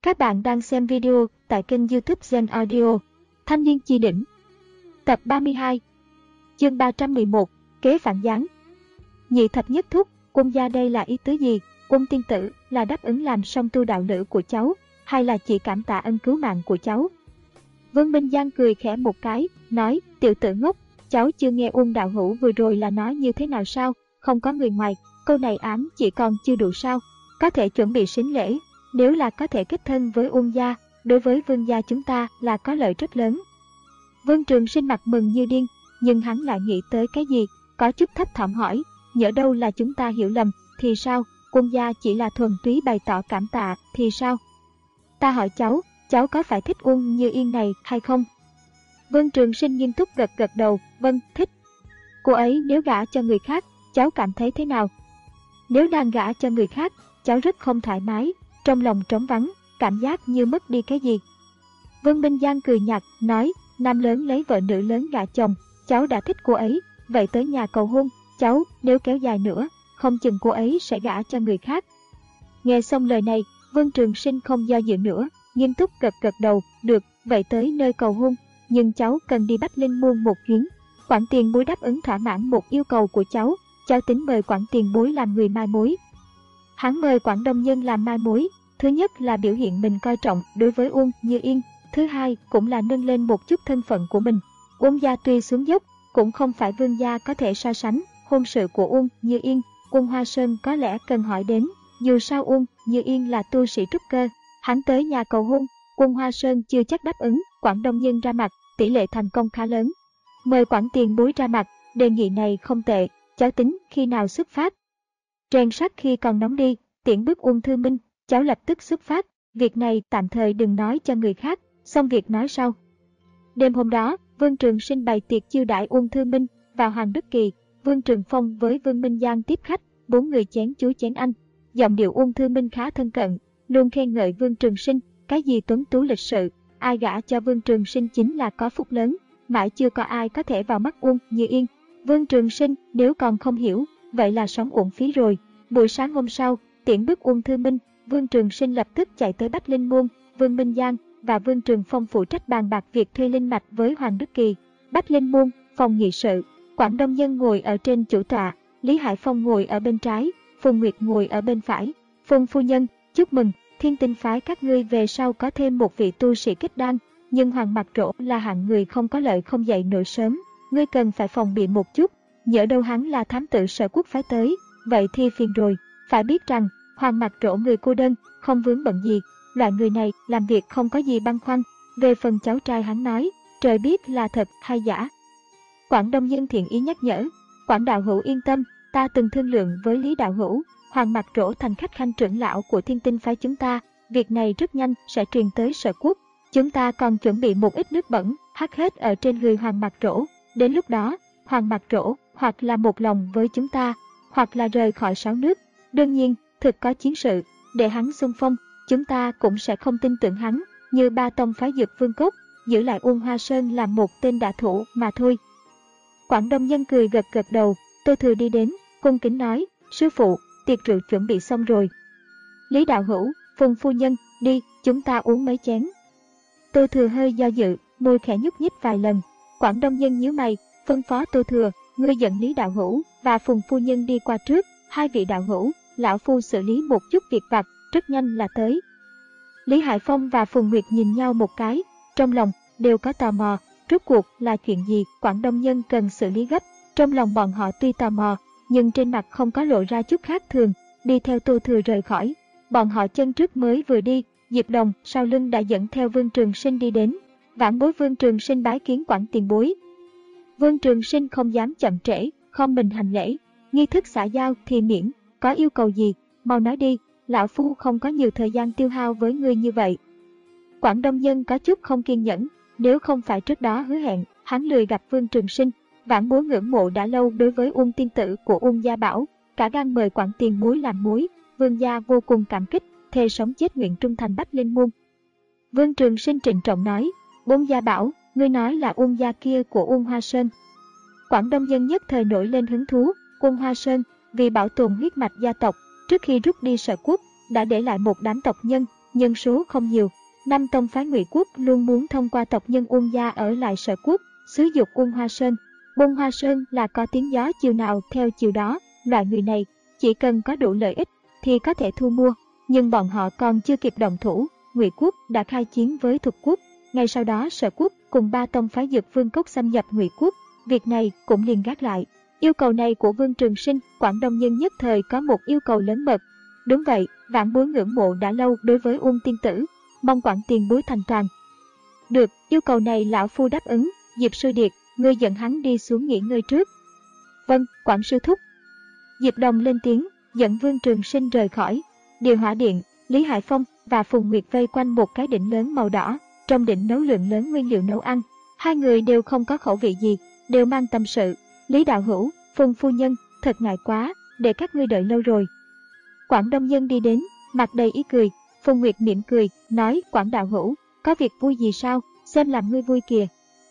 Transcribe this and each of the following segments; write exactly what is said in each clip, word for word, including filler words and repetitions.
Các bạn đang xem video tại kênh YouTube Gen Audio. Thanh niên chi đỉnh. Tập ba mươi hai. Chương ba trăm mười một. Kế phản gián. Nhị thập nhất thúc, Quân gia đây là ý tứ gì? Quân tiên tử là đáp ứng làm song tu đạo lữ của cháu, hay là chỉ cảm tạ ân cứu mạng của cháu? Vương Minh Giang cười khẽ một cái, nói, tiểu tử ngốc, cháu chưa nghe Uông đạo hữu vừa rồi là nói như thế nào sao? Không có người ngoài, câu này ám chỉ còn chưa đủ sao? Có thể chuẩn bị sính lễ, nếu là có thể kết thân với Uông gia, đối với Vương gia chúng ta là có lợi rất lớn. Vương Trường Sinh mặt mừng như điên, nhưng hắn lại nghĩ tới cái gì, có chút thấp thỏm hỏi, nhỡ đâu là chúng ta hiểu lầm, thì sao? Quân gia chỉ là thuần túy bày tỏ cảm tạ, thì sao? Ta hỏi cháu, cháu có phải thích Uông Như Yên này hay không? Vương Trường Sinh nghiêm túc gật gật đầu, vâng, thích. Cô ấy nếu gả cho người khác, cháu cảm thấy thế nào? Nếu đang gả cho người khác, cháu rất không thoải mái, trong lòng trống vắng, cảm giác như mất đi cái gì. Vương Minh Giang cười nhạt, nói, nam lớn lấy vợ nữ lớn gả chồng, cháu đã thích cô ấy, vậy tới nhà cầu hôn, cháu, nếu kéo dài nữa, không chừng cô ấy sẽ gả cho người khác. Nghe xong lời này, Vương Trường Sinh không do dự nữa, nghiêm túc gật gật đầu, được, vậy tới nơi cầu hôn, nhưng cháu cần đi Bách Linh Môn một chuyến. Quản tiền bối đáp ứng thỏa mãn một yêu cầu của cháu, cháu tính mời Quản tiền bối làm người mai mối. Hắn mời Quản Đông Nhân làm mai mối, thứ nhất là biểu hiện mình coi trọng đối với Uông Như Yên, thứ hai cũng là nâng lên một chút thân phận của mình. Uông gia tuy xuống dốc, cũng không phải Vương gia có thể so sánh, hôn sự của Uông Như Yên, Uông Hoa Sơn có lẽ cần hỏi đến, dù sao Uông Như Yên là tu sĩ trúc cơ, hắn tới nhà cầu hôn, Uông Hoa Sơn chưa chắc đáp ứng, Quản Đông Nhân ra mặt, tỷ lệ thành công khá lớn. Mời Quản tiền bối ra mặt, đề nghị này không tệ, cháu tính khi nào xuất phát? Rèn sắt khi còn nóng đi, tiễn bước Uông Thư Minh, cháu lập tức xuất phát, việc này tạm thời đừng nói cho người khác, xong việc nói sau. Đêm hôm đó, Vương Trường Sinh bày tiệc chiêu đãi Uông Thư Minh và Hoàng Đức Kỳ, Vương Trường Phong với Vương Minh Giang tiếp khách, bốn người chén chú chén anh. Giọng điệu Uông Thư Minh khá thân cận, luôn khen ngợi Vương Trường Sinh, cái gì tuấn tú lịch sự, ai gả cho Vương Trường Sinh chính là có phúc lớn, mãi chưa có ai có thể vào mắt Uông Như Yên. Vương Trường Sinh nếu còn không hiểu, vậy là sống uổng phí rồi. Buổi sáng hôm sau, tiễn bước Uông Thư Minh, Vương Trường Sinh lập tức chạy tới Bách Linh Môn, Vương Minh Giang và Vương Trường Phong phụ trách bàn bạc việc thuê linh mạch với Hoàng Đức Kỳ. Bách Linh Môn, phòng nghị sự, Quản Đông Nhân ngồi ở trên chủ tọa, Lý Hải Phong ngồi ở bên trái, Phùng Nguyệt ngồi ở bên phải. Phùng phu nhân, chúc mừng, Thiên Tinh phái các ngươi về sau có thêm một vị tu sĩ kết đan, nhưng Hoàng Mặc Trổ là hạng người không có lợi không dậy nổi sớm, ngươi cần phải phòng bị một chút, nhỡ đâu hắn là thám tử Sở Quốc phái tới, vậy thì phiền rồi. Phải biết rằng, Hoàng Mặc Trổ người cô đơn, không vướng bận gì, loại người này làm việc không có gì băn khoăn. Về phần cháu trai hắn nói, trời biết là thật hay giả. Quản Đông Nhân thiện ý nhắc nhở, Quản đạo hữu yên tâm, ta từng thương lượng với Lý đạo hữu, Hoàng Mặc Trổ thành khách khanh trưởng lão của Thiên Tinh phái chúng ta, việc này rất nhanh sẽ truyền tới Sở Quốc. Chúng ta còn chuẩn bị một ít nước bẩn, hắt hết ở trên người Hoàng Mặc Trổ. Đến lúc đó, Hoàng Mặc Trổ hoặc là một lòng với chúng ta, hoặc là rời khỏi sáu nước. Đương nhiên, thực có chiến sự, để hắn xung phong, chúng ta cũng sẽ không tin tưởng hắn, như ba tông phái Dược Vương Cốc, giữ lại Uông Hoa Sơn làm một tên đả thủ mà thôi. Quản Đông Nhân cười gật gật đầu, Tô Thừa đi đến, cung kính nói, sư phụ, tiệc rượu chuẩn bị xong rồi. Lý đạo hữu, Phùng phu nhân, đi, chúng ta uống mấy chén. Tô Thừa hơi do dự, môi khẽ nhúc nhích vài lần. Quản Đông Nhân nhíu mày, phân phó Tô Thừa, ngươi dẫn Lý đạo hữu và Phùng phu nhân đi qua trước, hai vị đạo hữu, lão phu xử lý một chút việc vặt, rất nhanh là tới. Lý Hải Phong và Phùng Nguyệt nhìn nhau một cái, trong lòng đều có tò mò, rốt cuộc là chuyện gì Quản Đông Nhân cần xử lý gấp. Trong lòng bọn họ tuy tò mò, nhưng trên mặt không có lộ ra chút khác thường, đi theo Tô Thừa rời khỏi. Bọn họ chân trước mới vừa đi, Diệp Đồng sau lưng đã dẫn theo Vương Trường Sinh đi đến. Vãn bối Vương Trường Sinh bái kiến Quản tiền bối. Vương Trường Sinh không dám chậm trễ, khom mình hành lễ, nghi thức xã giao thì miễn, có yêu cầu gì, mau nói đi, lão phu không có nhiều thời gian tiêu hao với ngươi như vậy. Quản Đông Nhân có chút không kiên nhẫn, nếu không phải trước đó hứa hẹn, hắn lười gặp Vương Trường Sinh, vãn bối ngưỡng mộ đã lâu đối với Uông tiên tử của Uông gia bảo, cả gan mời Quản tiền bối làm mối, Vương gia vô cùng cảm kích, thề sống chết nguyện trung thành Bách Linh Môn. Vương Trường Sinh trịnh trọng nói, Uông gia bảo, ngươi nói là Uông gia kia của Uông Hoa Sơn. Quản Đông Nhân nhất thời nổi lên hứng thú, Uông Hoa Sơn vì bảo tồn huyết mạch gia tộc, trước khi rút đi Sở Quốc, đã để lại một đám tộc nhân, nhân số không nhiều. Năm tông phái Ngụy Quốc luôn muốn thông qua tộc nhân Uông gia ở lại Sở Quốc, xứ dục Uông Hoa Sơn. Uông Hoa Sơn là có tiếng gió chiều nào theo chiều đó, loại người này chỉ cần có đủ lợi ích thì có thể thu mua, nhưng bọn họ còn chưa kịp động thủ, Ngụy Quốc đã khai chiến với Thục Quốc. Ngay sau đó Sở Quốc cùng ba tông phái Dược Vương Cốc xâm nhập Ngụy Quốc, việc này cũng liền gác lại. Yêu cầu này của Vương Trường Sinh, Quảng Đông Nhân nhất thời có một yêu cầu lớn mật. Đúng vậy, vãn bối ngưỡng mộ đã lâu đối với Uông tiên tử, mong Quảng tiền bối thành toàn. Được, yêu cầu này lão phu đáp ứng. Diệp Sư Điệt, ngươi dẫn hắn đi xuống nghỉ ngơi trước. Vâng, Quảng sư thúc. Diệp Đồng lên tiếng, dẫn Vương Trường Sinh rời khỏi. Điều Hỏa Điện, Lý Hải Phong và Phùng Nguyệt vây quanh một cái đỉnh lớn màu đỏ, trong đỉnh nấu lượng lớn nguyên liệu nấu ăn. Hai người đều không có khẩu vị gì, đều mang tâm sự. Lý đạo hữu, Phùng phu nhân, thật ngại quá, để các ngươi đợi lâu rồi. Quảng Đông Nhân đi đến, mặt đầy ý cười. Phùng Nguyệt mỉm cười, nói, Quảng đạo hữu, có việc vui gì sao, xem làm ngươi vui kìa.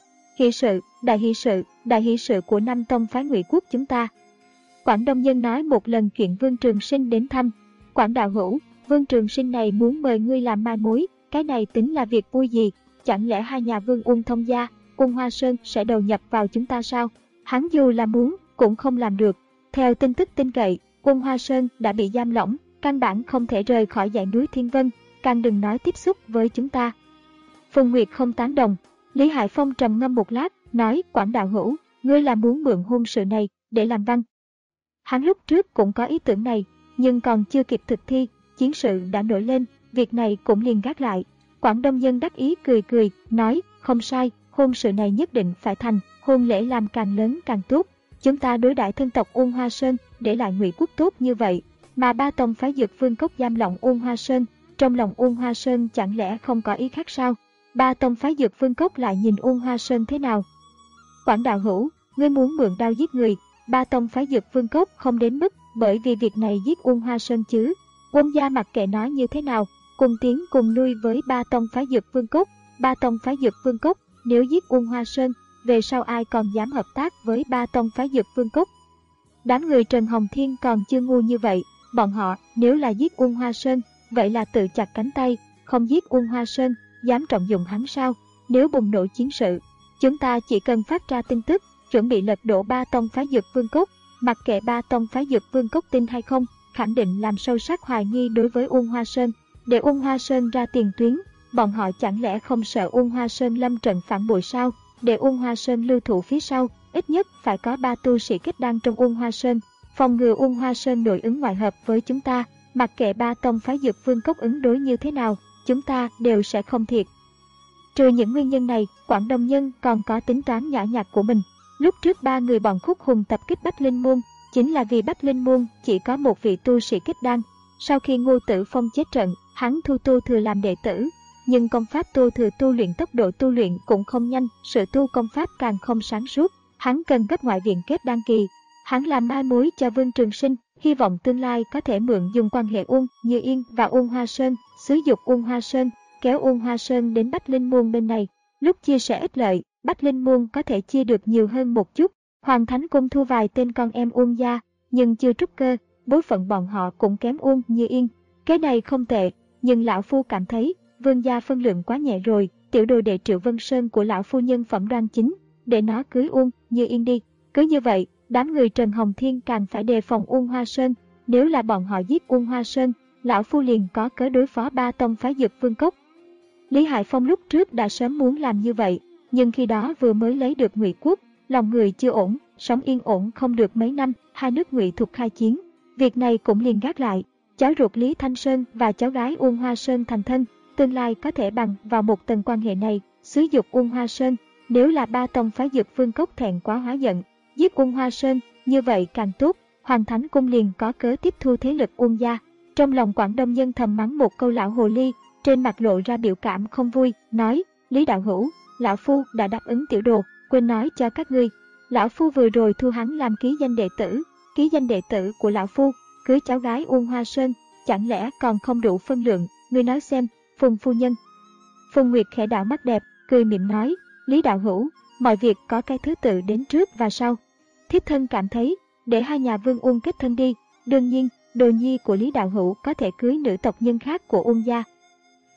Hỷ sự, đại hỷ sự, đại hỷ sự của năm tông phái Ngụy Quốc chúng ta. Quảng Đông Nhân nói một lần chuyện Vương Trường Sinh đến thăm. Quảng đạo hữu, Vương Trường Sinh này muốn mời ngươi làm mai mối, cái này tính là việc vui gì? Chẳng lẽ hai nhà Vương Uông thông gia, Uông Hoa Sơn sẽ đầu nhập vào chúng ta sao? Hắn dù là muốn, cũng không làm được. Theo tin tức tin cậy, Uông Hoa Sơn đã bị giam lỏng, căn bản không thể rời khỏi dãy núi Thiên Vân, càng đừng nói tiếp xúc với chúng ta. Phùng Nguyệt không tán đồng. Lý Hải Phong trầm ngâm một lát, nói, Quảng đạo hữu, ngươi là muốn mượn hôn sự này để làm văn. Hắn lúc trước cũng có ý tưởng này, nhưng còn chưa kịp thực thi, chiến sự đã nổi lên, việc này cũng liền gác lại. Quảng Đông Nhân đắc ý cười cười, nói, không sai, hôn sự này nhất định phải thành, hôn lễ làm càng lớn càng tốt. Chúng ta đối đãi thân tộc Uông Hoa Sơn để lại Ngụy Quốc tốt như vậy, mà ba tông phái Dược Vương Cốc giam lỏng Uông Hoa Sơn, trong lòng Uông Hoa Sơn chẳng lẽ không có ý khác sao? Ba tông phái Dược Vương Cốc lại nhìn Uông Hoa Sơn thế nào? Quảng đạo hữu, ngươi muốn mượn đao giết người, ba tông phái Dược Vương Cốc không đến mức bởi vì việc này giết Uông Hoa Sơn chứ. Uông gia mặc kệ nói như thế nào, cùng tiến cùng lui với ba tông phái Dược Vương Cốc. Ba tông phái Dược Vương Cốc nếu giết Uông Hoa Sơn, về sau ai còn dám hợp tác với ba tông phái Dược Vương Cốc? Đám người Trần Hồng Thiên còn chưa ngu như vậy, bọn họ nếu là giết Uông Hoa Sơn, vậy là tự chặt cánh tay, không giết Uông Hoa Sơn, dám trọng dụng hắn sao? Nếu bùng nổ chiến sự, chúng ta chỉ cần phát ra tin tức, chuẩn bị lật đổ ba tông phái Dược Vương Cốc, mặc kệ ba tông phái Dược Vương Cốc tin hay không, khẳng định làm sâu sắc hoài nghi đối với Uông Hoa Sơn, để Uông Hoa Sơn ra tiền tuyến. Bọn họ chẳng lẽ không sợ Uông Hoa Sơn lâm trận phản bội sao? Để Uông Hoa Sơn lưu thủ phía sau, ít nhất phải có ba tu sĩ kết đan trong Uông Hoa Sơn, phòng ngừa Uông Hoa Sơn nội ứng ngoại hợp với chúng ta. Mặc kệ ba tông phái Dược Vương Cốc ứng đối như thế nào, chúng ta đều sẽ không thiệt. Trừ những nguyên nhân này, Quảng Đông Nhân còn có tính toán nhỏ nhặt của mình. Lúc trước ba người bọn Khúc Hùng tập kích Bách Linh Môn, chính là vì Bách Linh Môn chỉ có một vị tu sĩ kết đan. Sau khi Ngô Tử Phong chết trận, hắn thu Tô Thừa làm đệ tử, nhưng công pháp Tô Thừa tu luyện tốc độ tu luyện cũng không nhanh, sự tu công pháp càng không sáng suốt, hắn cần gấp ngoại viện kết đan kỳ. Hắn làm mai mối cho Vương Trường Sinh, hy vọng tương lai có thể mượn dùng quan hệ Uông Như Yên và Uông Hoa Sơn, xúi dục Uông Hoa Sơn, kéo Uông Hoa Sơn đến Bách Linh Môn bên này. Lúc chia sẻ ích lợi, Bách Linh Môn có thể chia được nhiều hơn một chút. Hoàng Thánh Cung thu vài tên con em Uông gia, nhưng chưa trúc cơ, bối phận bọn họ cũng kém Uông Như Yên. Cái này không tệ, nhưng lão phu cảm thấy Vương gia phân lượng quá nhẹ rồi. Tiểu đồ đệ Triệu Vân Sơn của lão phu nhân phẩm đoan chính, để nó cưới Uông Như Yên đi. Cứ như vậy, đám người Trần Hồng Thiên càng phải đề phòng Uông Hoa Sơn. Nếu là bọn họ giết Uông Hoa Sơn, lão phu liền có cớ đối phó ba tông phái Dược Vương Cốc. Lý Hải Phong lúc trước đã sớm muốn làm như vậy, nhưng khi đó vừa mới lấy được Ngụy Quốc, lòng người chưa ổn, sống yên ổn không được mấy năm, hai nước Ngụy Thục khai chiến, việc này cũng liền gác lại. Cháu ruột Lý Thanh Sơn và cháu gái Uông Hoa Sơn thành thân, tương lai có thể bằng vào một tầng quan hệ này, xúi dục Uông Hoa Sơn. Nếu là ba tông phái Dược Vương Cốc thẹn quá hóa giận, giết Uông Hoa Sơn, như vậy càng tốt, Hoàng Thánh Cung liền có cớ tiếp thu thế lực Uông gia. Trong lòng Quảng Đông Nhân thầm mắng một câu lão hồ ly, trên mặt lộ ra biểu cảm không vui, nói, Lý đạo hữu, lão phu đã đáp ứng tiểu đồ, quên nói cho các ngươi, lão phu vừa rồi thu hắn làm ký danh đệ tử, ký danh đệ tử của lão phu, cưới cháu gái Uông Hoa Sơn, chẳng lẽ còn không đủ phân lượng, ngươi nói xem, Phùng phu nhân. Phùng Nguyệt khẽ đảo mắt đẹp, cười mỉm nói, Lý đạo hữu, mọi việc có cái thứ tự đến trước và sau. Thiếp thân cảm thấy, để hai nhà Vương Uông kết thân đi, đương nhiên, đồ nhi của Lý đạo hữu có thể cưới nữ tộc nhân khác của Uông gia.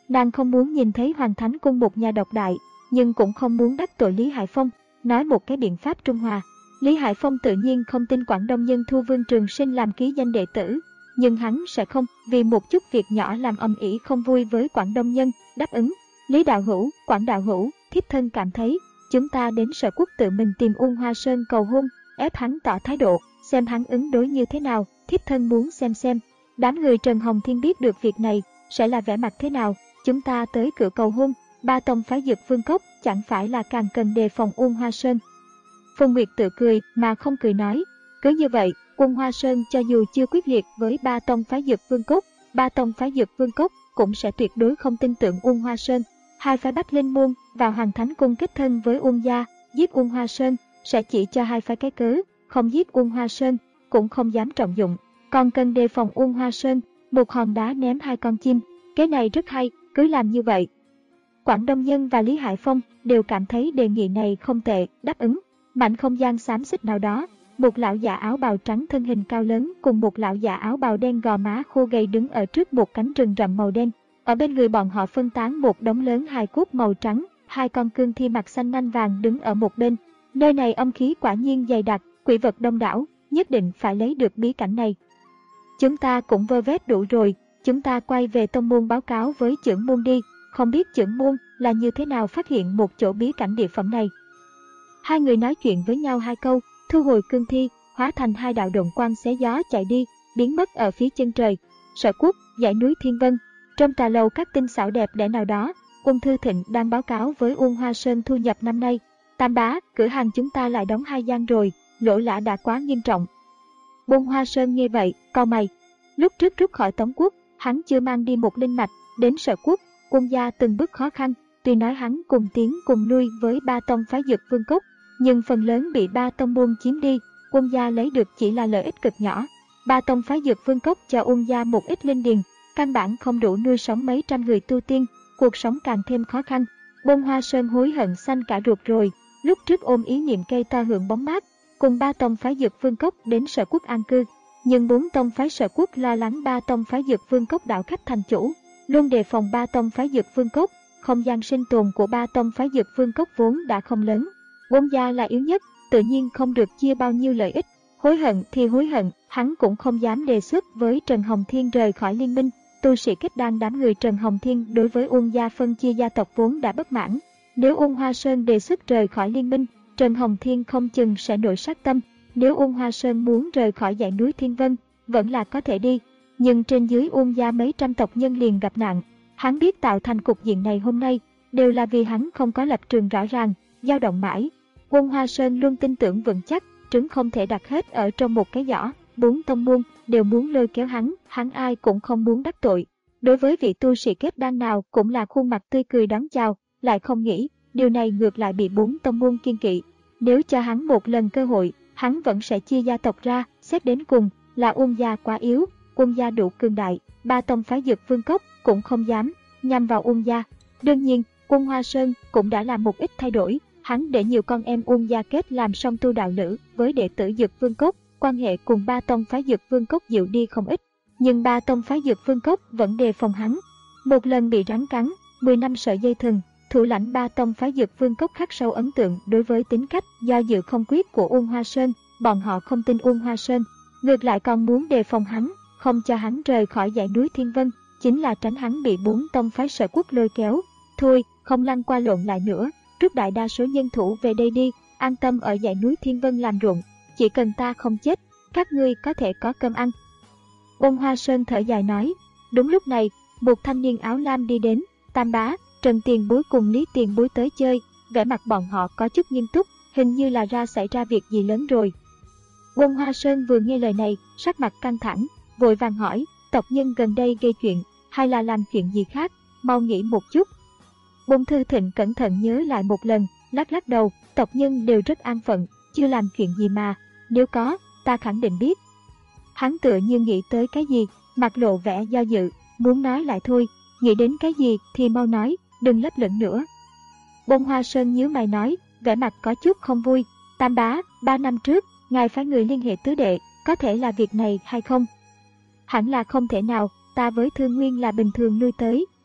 Nàng không muốn nhìn thấy Hoàng Thánh Cung một nhà độc đại, nhưng cũng không muốn đắc tội Lý Hải Phong, nói một cái biện pháp trung hòa. Lý Hải Phong tự nhiên không tin Quảng Đông Nhân thu Vương Trường Sinh làm ký danh đệ tử, nhưng hắn sẽ không vì một chút việc nhỏ làm ầm ĩ không vui với Quảng Đông Nhân, đáp ứng. Lý đạo hữu, Quảng đạo hữu, thiếp thân cảm thấy, chúng ta đến Sở Quốc tự mình tìm Uông Hoa Sơn cầu hôn, ép hắn tỏ thái độ, xem hắn ứng đối như thế nào, thiếp thân muốn xem xem. Đám người Trần Hồng Thiên biết được việc này, sẽ là vẻ mặt thế nào, chúng ta tới cửa cầu hôn, ba tông phái Dực Vương Cốc chẳng phải là càng cần đề phòng Uông Hoa Sơn. Phong Nguyệt tự cười mà không cười nói, cứ như vậy, Uông Hoa Sơn cho dù chưa quyết liệt với ba tông phái Dực Vương Cốc, ba tông phái Dực Vương Cốc cũng sẽ tuyệt đối không tin tưởng Uông Hoa Sơn. Hai phái Bách Linh Môn vào Hoàng Thánh Cung kết thân với Uông gia, giết Uông Hoa Sơn sẽ chỉ cho hai phái cái cớ, không giết Uông Hoa Sơn cũng không dám trọng dụng, còn cần đề phòng Uông Hoa Sơn, một hòn đá ném hai con chim, cái này rất hay, cứ làm như vậy. Quảng Đông Nhân và Lý Hải Phong đều cảm thấy đề nghị này không tệ, đáp ứng. Mảnh không gian xám xịt nào đó, một lão già áo bào trắng thân hình cao lớn cùng một lão già áo bào đen gò má khô gầy đứng ở trước một cánh rừng rậm màu đen. Ở bên người bọn họ phân tán một đống lớn hài cốt màu trắng, hai con cương thi mặt xanh nanh vàng đứng ở một bên. Nơi này âm khí quả nhiên dày đặc, quỷ vật đông đảo, nhất định phải lấy được bí cảnh này. Chúng ta cũng vơ vét đủ rồi, chúng ta quay về tông môn báo cáo với trưởng môn đi, không biết trưởng môn là như thế nào phát hiện một chỗ bí cảnh địa phẩm này. Hai người nói chuyện với nhau hai câu, thu hồi cương thi, hóa thành hai đạo động quang xé gió chạy đi, biến mất ở phía chân trời. Sở Quốc, dãy núi Thiên Vân. Trong trà lầu các tinh xảo đẹp đẽ nào đó, Uông Thư Thịnh đang báo cáo với Uông Hoa Sơn thu nhập năm nay. Tam bá, cửa hàng chúng ta lại đóng hai gian rồi, lỗ lã đã quá nghiêm trọng. Uông Hoa Sơn nghe vậy, cau mày. Lúc trước rút khỏi Tống Quốc, hắn chưa mang đi một linh mạch, đến Sở Quốc, Uông gia từng bước khó khăn. Tuy nói hắn cùng tiến cùng lui với ba tông phái Dực Vương Cốc, nhưng phần lớn bị ba tông môn chiếm đi, Uông gia lấy được chỉ là lợi ích cực nhỏ. Ba tông phái Dực Vương Cốc cho Uông gia một ít linh điền, căn bản không đủ nuôi sống mấy trăm người tu tiên, cuộc sống càng thêm khó khăn. Uông Hoa Sơn hối hận xanh cả ruột rồi, lúc trước ôm ý niệm cây to hưởng bóng mát, cùng ba tông phái Dực Vương Cốc đến Sở Quốc an cư, nhưng bốn tông phái Sở Quốc lo lắng ba tông phái Dực Vương Cốc đảo khách thành chủ, luôn đề phòng ba tông phái Dực Vương Cốc. Không gian sinh tồn của ba tông phái Dực Vương Cốc vốn đã không lớn, Uông gia là yếu nhất, tự nhiên không được chia bao nhiêu lợi ích. Hối hận thì hối hận, hắn cũng không dám đề xuất với Trần Hồng Thiên rời khỏi liên minh. Tu sĩ kết đan đám người Trần Hồng Thiên đối với Uông gia phân chia gia tộc vốn đã bất mãn. Nếu Uông Hoa Sơn đề xuất rời khỏi liên minh, Trần Hồng Thiên không chừng sẽ nổi sát tâm. Nếu Uông Hoa Sơn muốn rời khỏi dãy núi Thiên Vân, vẫn là có thể đi. Nhưng trên dưới Uông gia mấy trăm tộc nhân liền gặp nạn. Hắn biết tạo thành cục diện này hôm nay, đều là vì hắn không có lập trường rõ ràng, dao động mãi. Uông Hoa Sơn luôn tin tưởng vững chắc, trứng không thể đặt hết ở trong một cái giỏ, bốn tông môn đều muốn lôi kéo hắn, hắn ai cũng không muốn đắc tội. Đối với vị tu sĩ kết đan nào cũng là khuôn mặt tươi cười đón chào, lại không nghĩ, điều này ngược lại bị bốn tông môn kiêng kỵ. Nếu cho hắn một lần cơ hội, hắn vẫn sẽ chia gia tộc ra, xét đến cùng là Uông gia quá yếu, Uông gia đủ cường đại, ba tông phái Dực Vương Cốc cũng không dám nhằm vào Uông gia. Đương nhiên, Uông Hoa Sơn cũng đã làm một ít thay đổi, hắn để nhiều con em Uông gia kết làm song tu đạo lữ với đệ tử Dực Vương Cốc, quan hệ cùng ba tông phái Dực Vương Cốc dịu đi không ít, nhưng ba tông phái Dực Vương Cốc vẫn đề phòng hắn. Một lần bị rắn cắn, mười năm sợi dây thừng, thủ lãnh ba tông phái Dực Vương Cốc khắc sâu ấn tượng đối với tính cách do dự không quyết của Uông Hoa Sơn, bọn họ không tin Uông Hoa Sơn, ngược lại còn muốn đề phòng hắn, không cho hắn rời khỏi dãy núi Thiên Vân, chính là tránh hắn bị bốn tông phái Sở Quốc lôi kéo. Thôi, không lăn qua lộn lại nữa, rút đại đa số nhân thủ về đây đi, an tâm ở dãy núi Thiên Vân làm ruộng, chỉ cần ta không chết, các ngươi có thể có cơm ăn. Uông Hoa Sơn thở dài nói. Đúng lúc này, một thanh niên áo lam đi đến, Tam bá, Trần Tiền Bối cùng Lý Tiền Bối tới chơi, vẻ mặt bọn họ có chút nghiêm túc, hình như là ra xảy ra việc gì lớn rồi. Uông Hoa Sơn vừa nghe lời này, sắc mặt căng thẳng, vội vàng hỏi, tộc nhân gần đây gây chuyện, hay là làm chuyện gì khác, mau nghĩ một chút. Uông Thư Thịnh cẩn thận nhớ lại một lần, lắc lắc đầu, tộc nhân đều rất an phận, chưa làm chuyện gì mà, nếu có, ta khẳng định biết. Hắn tựa như nghĩ tới cái gì, mặt lộ vẻ do dự, muốn nói lại thôi, nghĩ đến cái gì thì mau nói, đừng lấp lửng nữa. Uông Hoa Sơn nhíu mày nói, vẻ mặt có chút không vui, Tam bá, ba năm trước, ngài phái người liên hệ tứ đệ, có thể là việc này hay không? Hẳn là không thể nào, ta với Thương Nguyên là bình thường lui tới,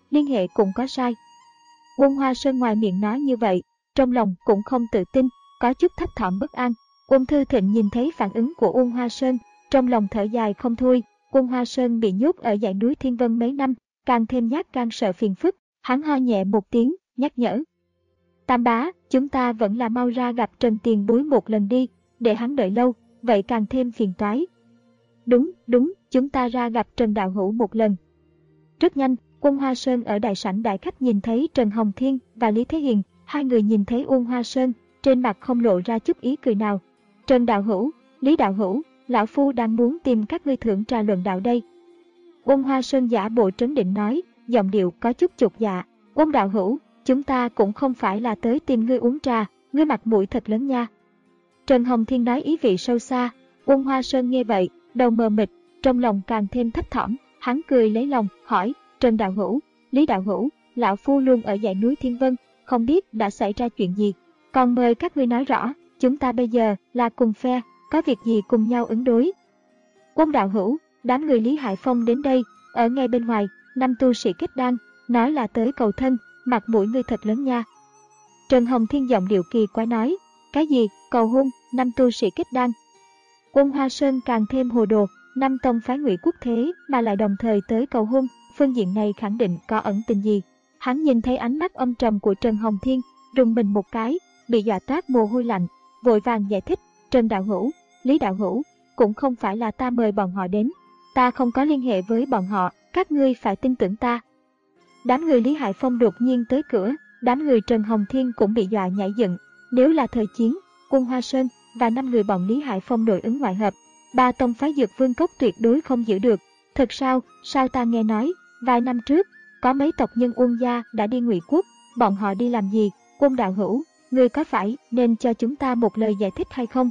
liên hệ cũng có sai. Uông Hoa Sơn ngoài miệng nói như vậy, trong lòng cũng không tự tin, có chút thấp thỏm bất an. Uông Thư Thịnh nhìn thấy phản ứng của Uông Hoa Sơn, trong lòng thở dài không thôi. Uông Hoa Sơn bị nhốt ở dãy núi Thiên Vân mấy năm, càng thêm nhát gan sợ phiền phức. Hắn ho nhẹ một tiếng, nhắc nhở. Tam bá, chúng ta vẫn là mau ra gặp Trần Tiền Bối một lần đi, để hắn đợi lâu, vậy càng thêm phiền toái. Đúng, đúng, chúng ta ra gặp Trần Đạo Hữu một lần. Rất nhanh, Uông Hoa Sơn ở đại sảnh đại khách nhìn thấy Trần Hồng Thiên và Lý Thế Hiền, hai người nhìn thấy Uông Hoa Sơn, trên mặt không lộ ra chút ý cười nào. Trần Đạo Hữu, Lý Đạo Hữu, lão phu đang muốn tìm các ngươi thưởng trà luận đạo đây. Uông Hoa Sơn giả bộ trấn định nói, giọng điệu có chút chột dạ. Uông Đạo Hữu, chúng ta cũng không phải là tới tìm ngươi uống trà, ngươi mặt mũi thật lớn nha. Trần Hồng Thiên nói ý vị sâu xa. Uông Hoa Sơn nghe vậy, đầu mờ mịt, trong lòng càng thêm thấp thỏm. Hắn cười lấy lòng, hỏi, Trần Đạo Hữu, Lý Đạo Hữu, lão phu luôn ở dãy núi Thiên Vân, không biết đã xảy ra chuyện gì. Còn mời các ngươi nói rõ, chúng ta bây giờ là cùng phe, có việc gì cùng nhau ứng đối. Uông Đạo Hữu, đám người Lý Hải Phong đến đây, ở ngay bên ngoài, năm tu sĩ kết đan, nói là tới cầu thân, mặt mũi ngươi thật lớn nha. Trần Hồng Thiên giọng điệu kỳ quái nói, cái gì, cầu hôn, năm tu sĩ kết đan. Uông Hoa Sơn càng thêm hồ đồ, năm tông phái Ngụy Quốc thế mà lại đồng thời tới cầu hôn, phương diện này khẳng định có ẩn tình gì. Hắn nhìn thấy ánh mắt âm trầm của Trần Hồng Thiên, rùng mình một cái, bị dọa toát mồ hôi lạnh, vội vàng giải thích, Trần Đạo Hữu, Lý Đạo Hữu, cũng không phải là ta mời bọn họ đến, ta không có liên hệ với bọn họ, các ngươi phải tin tưởng ta. Đám người Lý Hải Phong đột nhiên tới cửa, đám người Trần Hồng Thiên cũng bị dọa nhảy dựng. Nếu là thời chiến, Uông Hoa Sơn và năm người bọn Lý Hải Phong nội ứng ngoại hợp, ba tông phái Dược Vương Cốc tuyệt đối không giữ được. Thật sao, sao ta nghe nói, vài năm trước, có mấy tộc nhân Uông gia đã đi Ngụy Quốc, bọn họ đi làm gì? Uông Đạo Hữu, ngươi có phải nên cho chúng ta một lời giải thích hay không?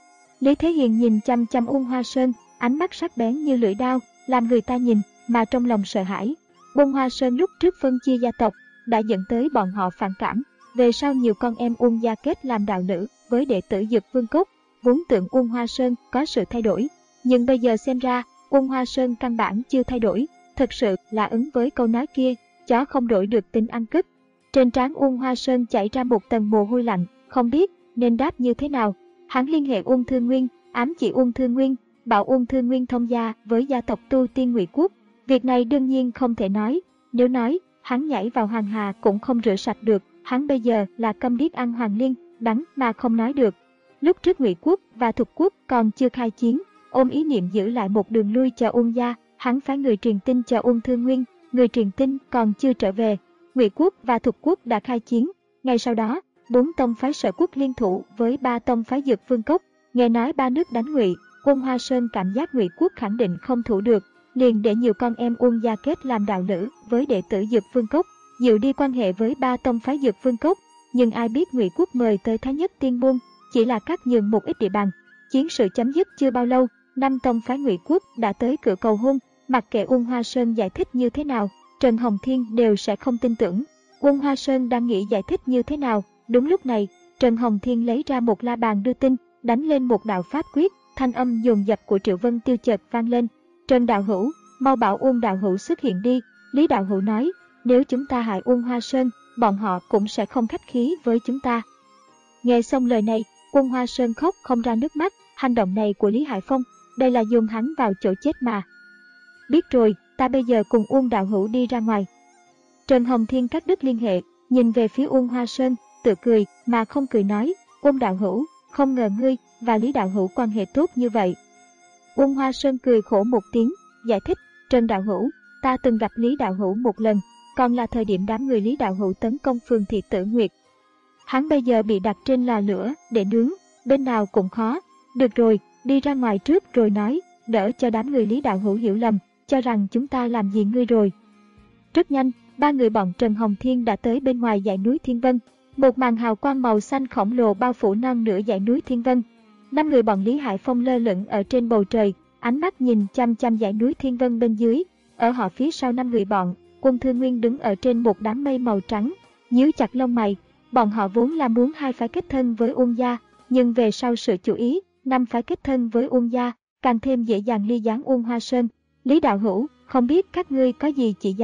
Lý Thế Hiền nhìn chăm chăm Uông Hoa Sơn, ánh mắt sắc bén như lưỡi dao, làm người ta nhìn mà trong lòng sợ hãi. Uông Hoa Sơn lúc trước phân chia gia tộc đã dẫn tới bọn họ phản cảm. Về sau nhiều con em Uông gia kết làm đạo lữ với đệ tử Dược Vương Cốc, vốn tưởng Uông Hoa Sơn có sự thay đổi, nhưng bây giờ xem ra Uông Hoa Sơn căn bản chưa thay đổi, thật sự là ứng với câu nói kia, chó không đổi được tính ăn cướp. Trên trán Uông Hoa Sơn chảy ra một tầng mồ hôi lạnh, không biết nên đáp như thế nào. Hắn liên hệ Uông Thư Nguyên, ám chỉ Uông Thư Nguyên, bảo Uông Thư Nguyên thông gia với gia tộc tu tiên Ngụy Quốc. Việc này đương nhiên không thể nói, nếu nói, hắn nhảy vào hoàng hà cũng không rửa sạch được. Hắn bây giờ là câm điếc ăn hoàng liên, đắng mà không nói được. Lúc trước Ngụy Quốc và Thục Quốc còn chưa khai chiến, ôm ý niệm giữ lại một đường lui cho Uông gia, hắn phái người truyền tin cho Uông Thư Nguyên, người truyền tin còn chưa trở về. Ngụy Quốc và Thục Quốc đã khai chiến. Ngay sau đó, bốn tông phái Sở Quốc liên thủ với ba tông phái Dược Vương Cốc, nghe nói ba nước đánh Ngụy, Uông Hoa Sơn cảm giác Ngụy Quốc khẳng định không thủ được, liền để nhiều con em Uông gia kết làm đạo lữ với đệ tử Dược Vương Cốc, dịu đi quan hệ với ba tông phái Dược Vương Cốc. Nhưng ai biết Ngụy Quốc mời tới Thái Nhất Tiên Môn chỉ là cắt nhường một ít địa bàn. Chiến sự chấm dứt chưa bao lâu, năm tông phái Ngụy Quốc đã tới cửa cầu hôn. Mặc kệ Uông Hoa Sơn giải thích như thế nào, Trần Hồng Thiên đều sẽ không tin tưởng. Uông Hoa Sơn đang nghĩ giải thích như thế nào. Đúng lúc này, Trần Hồng Thiên lấy ra một la bàn đưa tin, đánh lên một đạo pháp quyết, thanh âm dồn dập của Triệu Vân Tiêu chợt vang lên. Trần Đạo Hữu, mau bảo Uông Đạo Hữu xuất hiện đi. Lý Đạo Hữu nói, nếu chúng ta hại Uông Hoa Sơn, bọn họ cũng sẽ không khách khí với chúng ta. Nghe xong lời này, Uông Hoa Sơn khóc không ra nước mắt. Hành động này của Lý Hải Phong, đây là dồn hắn vào chỗ chết mà. Biết rồi, ta bây giờ cùng Uông Đạo Hữu đi ra ngoài. Trần Hồng Thiên cắt đứt liên hệ, nhìn về phía Uông Hoa Sơn, tự cười mà không cười nói, Uông Đạo Hữu, không ngờ ngươi và Lý Đạo Hữu quan hệ tốt như vậy. Uông Hoa Sơn cười khổ một tiếng, giải thích, Trần Đạo Hữu, ta từng gặp Lý Đạo Hữu một lần, còn là thời điểm đám người Lý Đạo Hữu tấn công phường thị Tử Nguyệt. Hắn bây giờ bị đặt trên lò lửa để nướng, bên nào cũng khó. Được rồi, đi ra ngoài trước rồi nói, đỡ cho đám người Lý Đạo Hữu hiểu lầm, cho rằng chúng ta làm gì ngươi rồi. Rất nhanh, ba người bọn Trần Hồng Thiên đã tới bên ngoài dãy núi Thiên Vân. Một màn hào quang màu xanh khổng lồ bao phủ non nửa dãy núi Thiên Vân. Năm người bọn Lý Hải Phong lơ lửng ở trên bầu trời, ánh mắt nhìn chăm chăm dãy núi Thiên Vân bên dưới. Ở họ phía sau năm người bọn, Uông Thư Nguyên đứng ở trên một đám mây màu trắng, nhíu chặt lông mày. Bọn họ vốn là muốn hai phái kết thân với Uông gia, nhưng về sau sự chú ý, năm phái kết thân với Uông gia, càng thêm dễ dàng ly gián Uông Hoa Sơn. Lý Đạo Hữu, không biết các ngươi có gì chỉ giáo.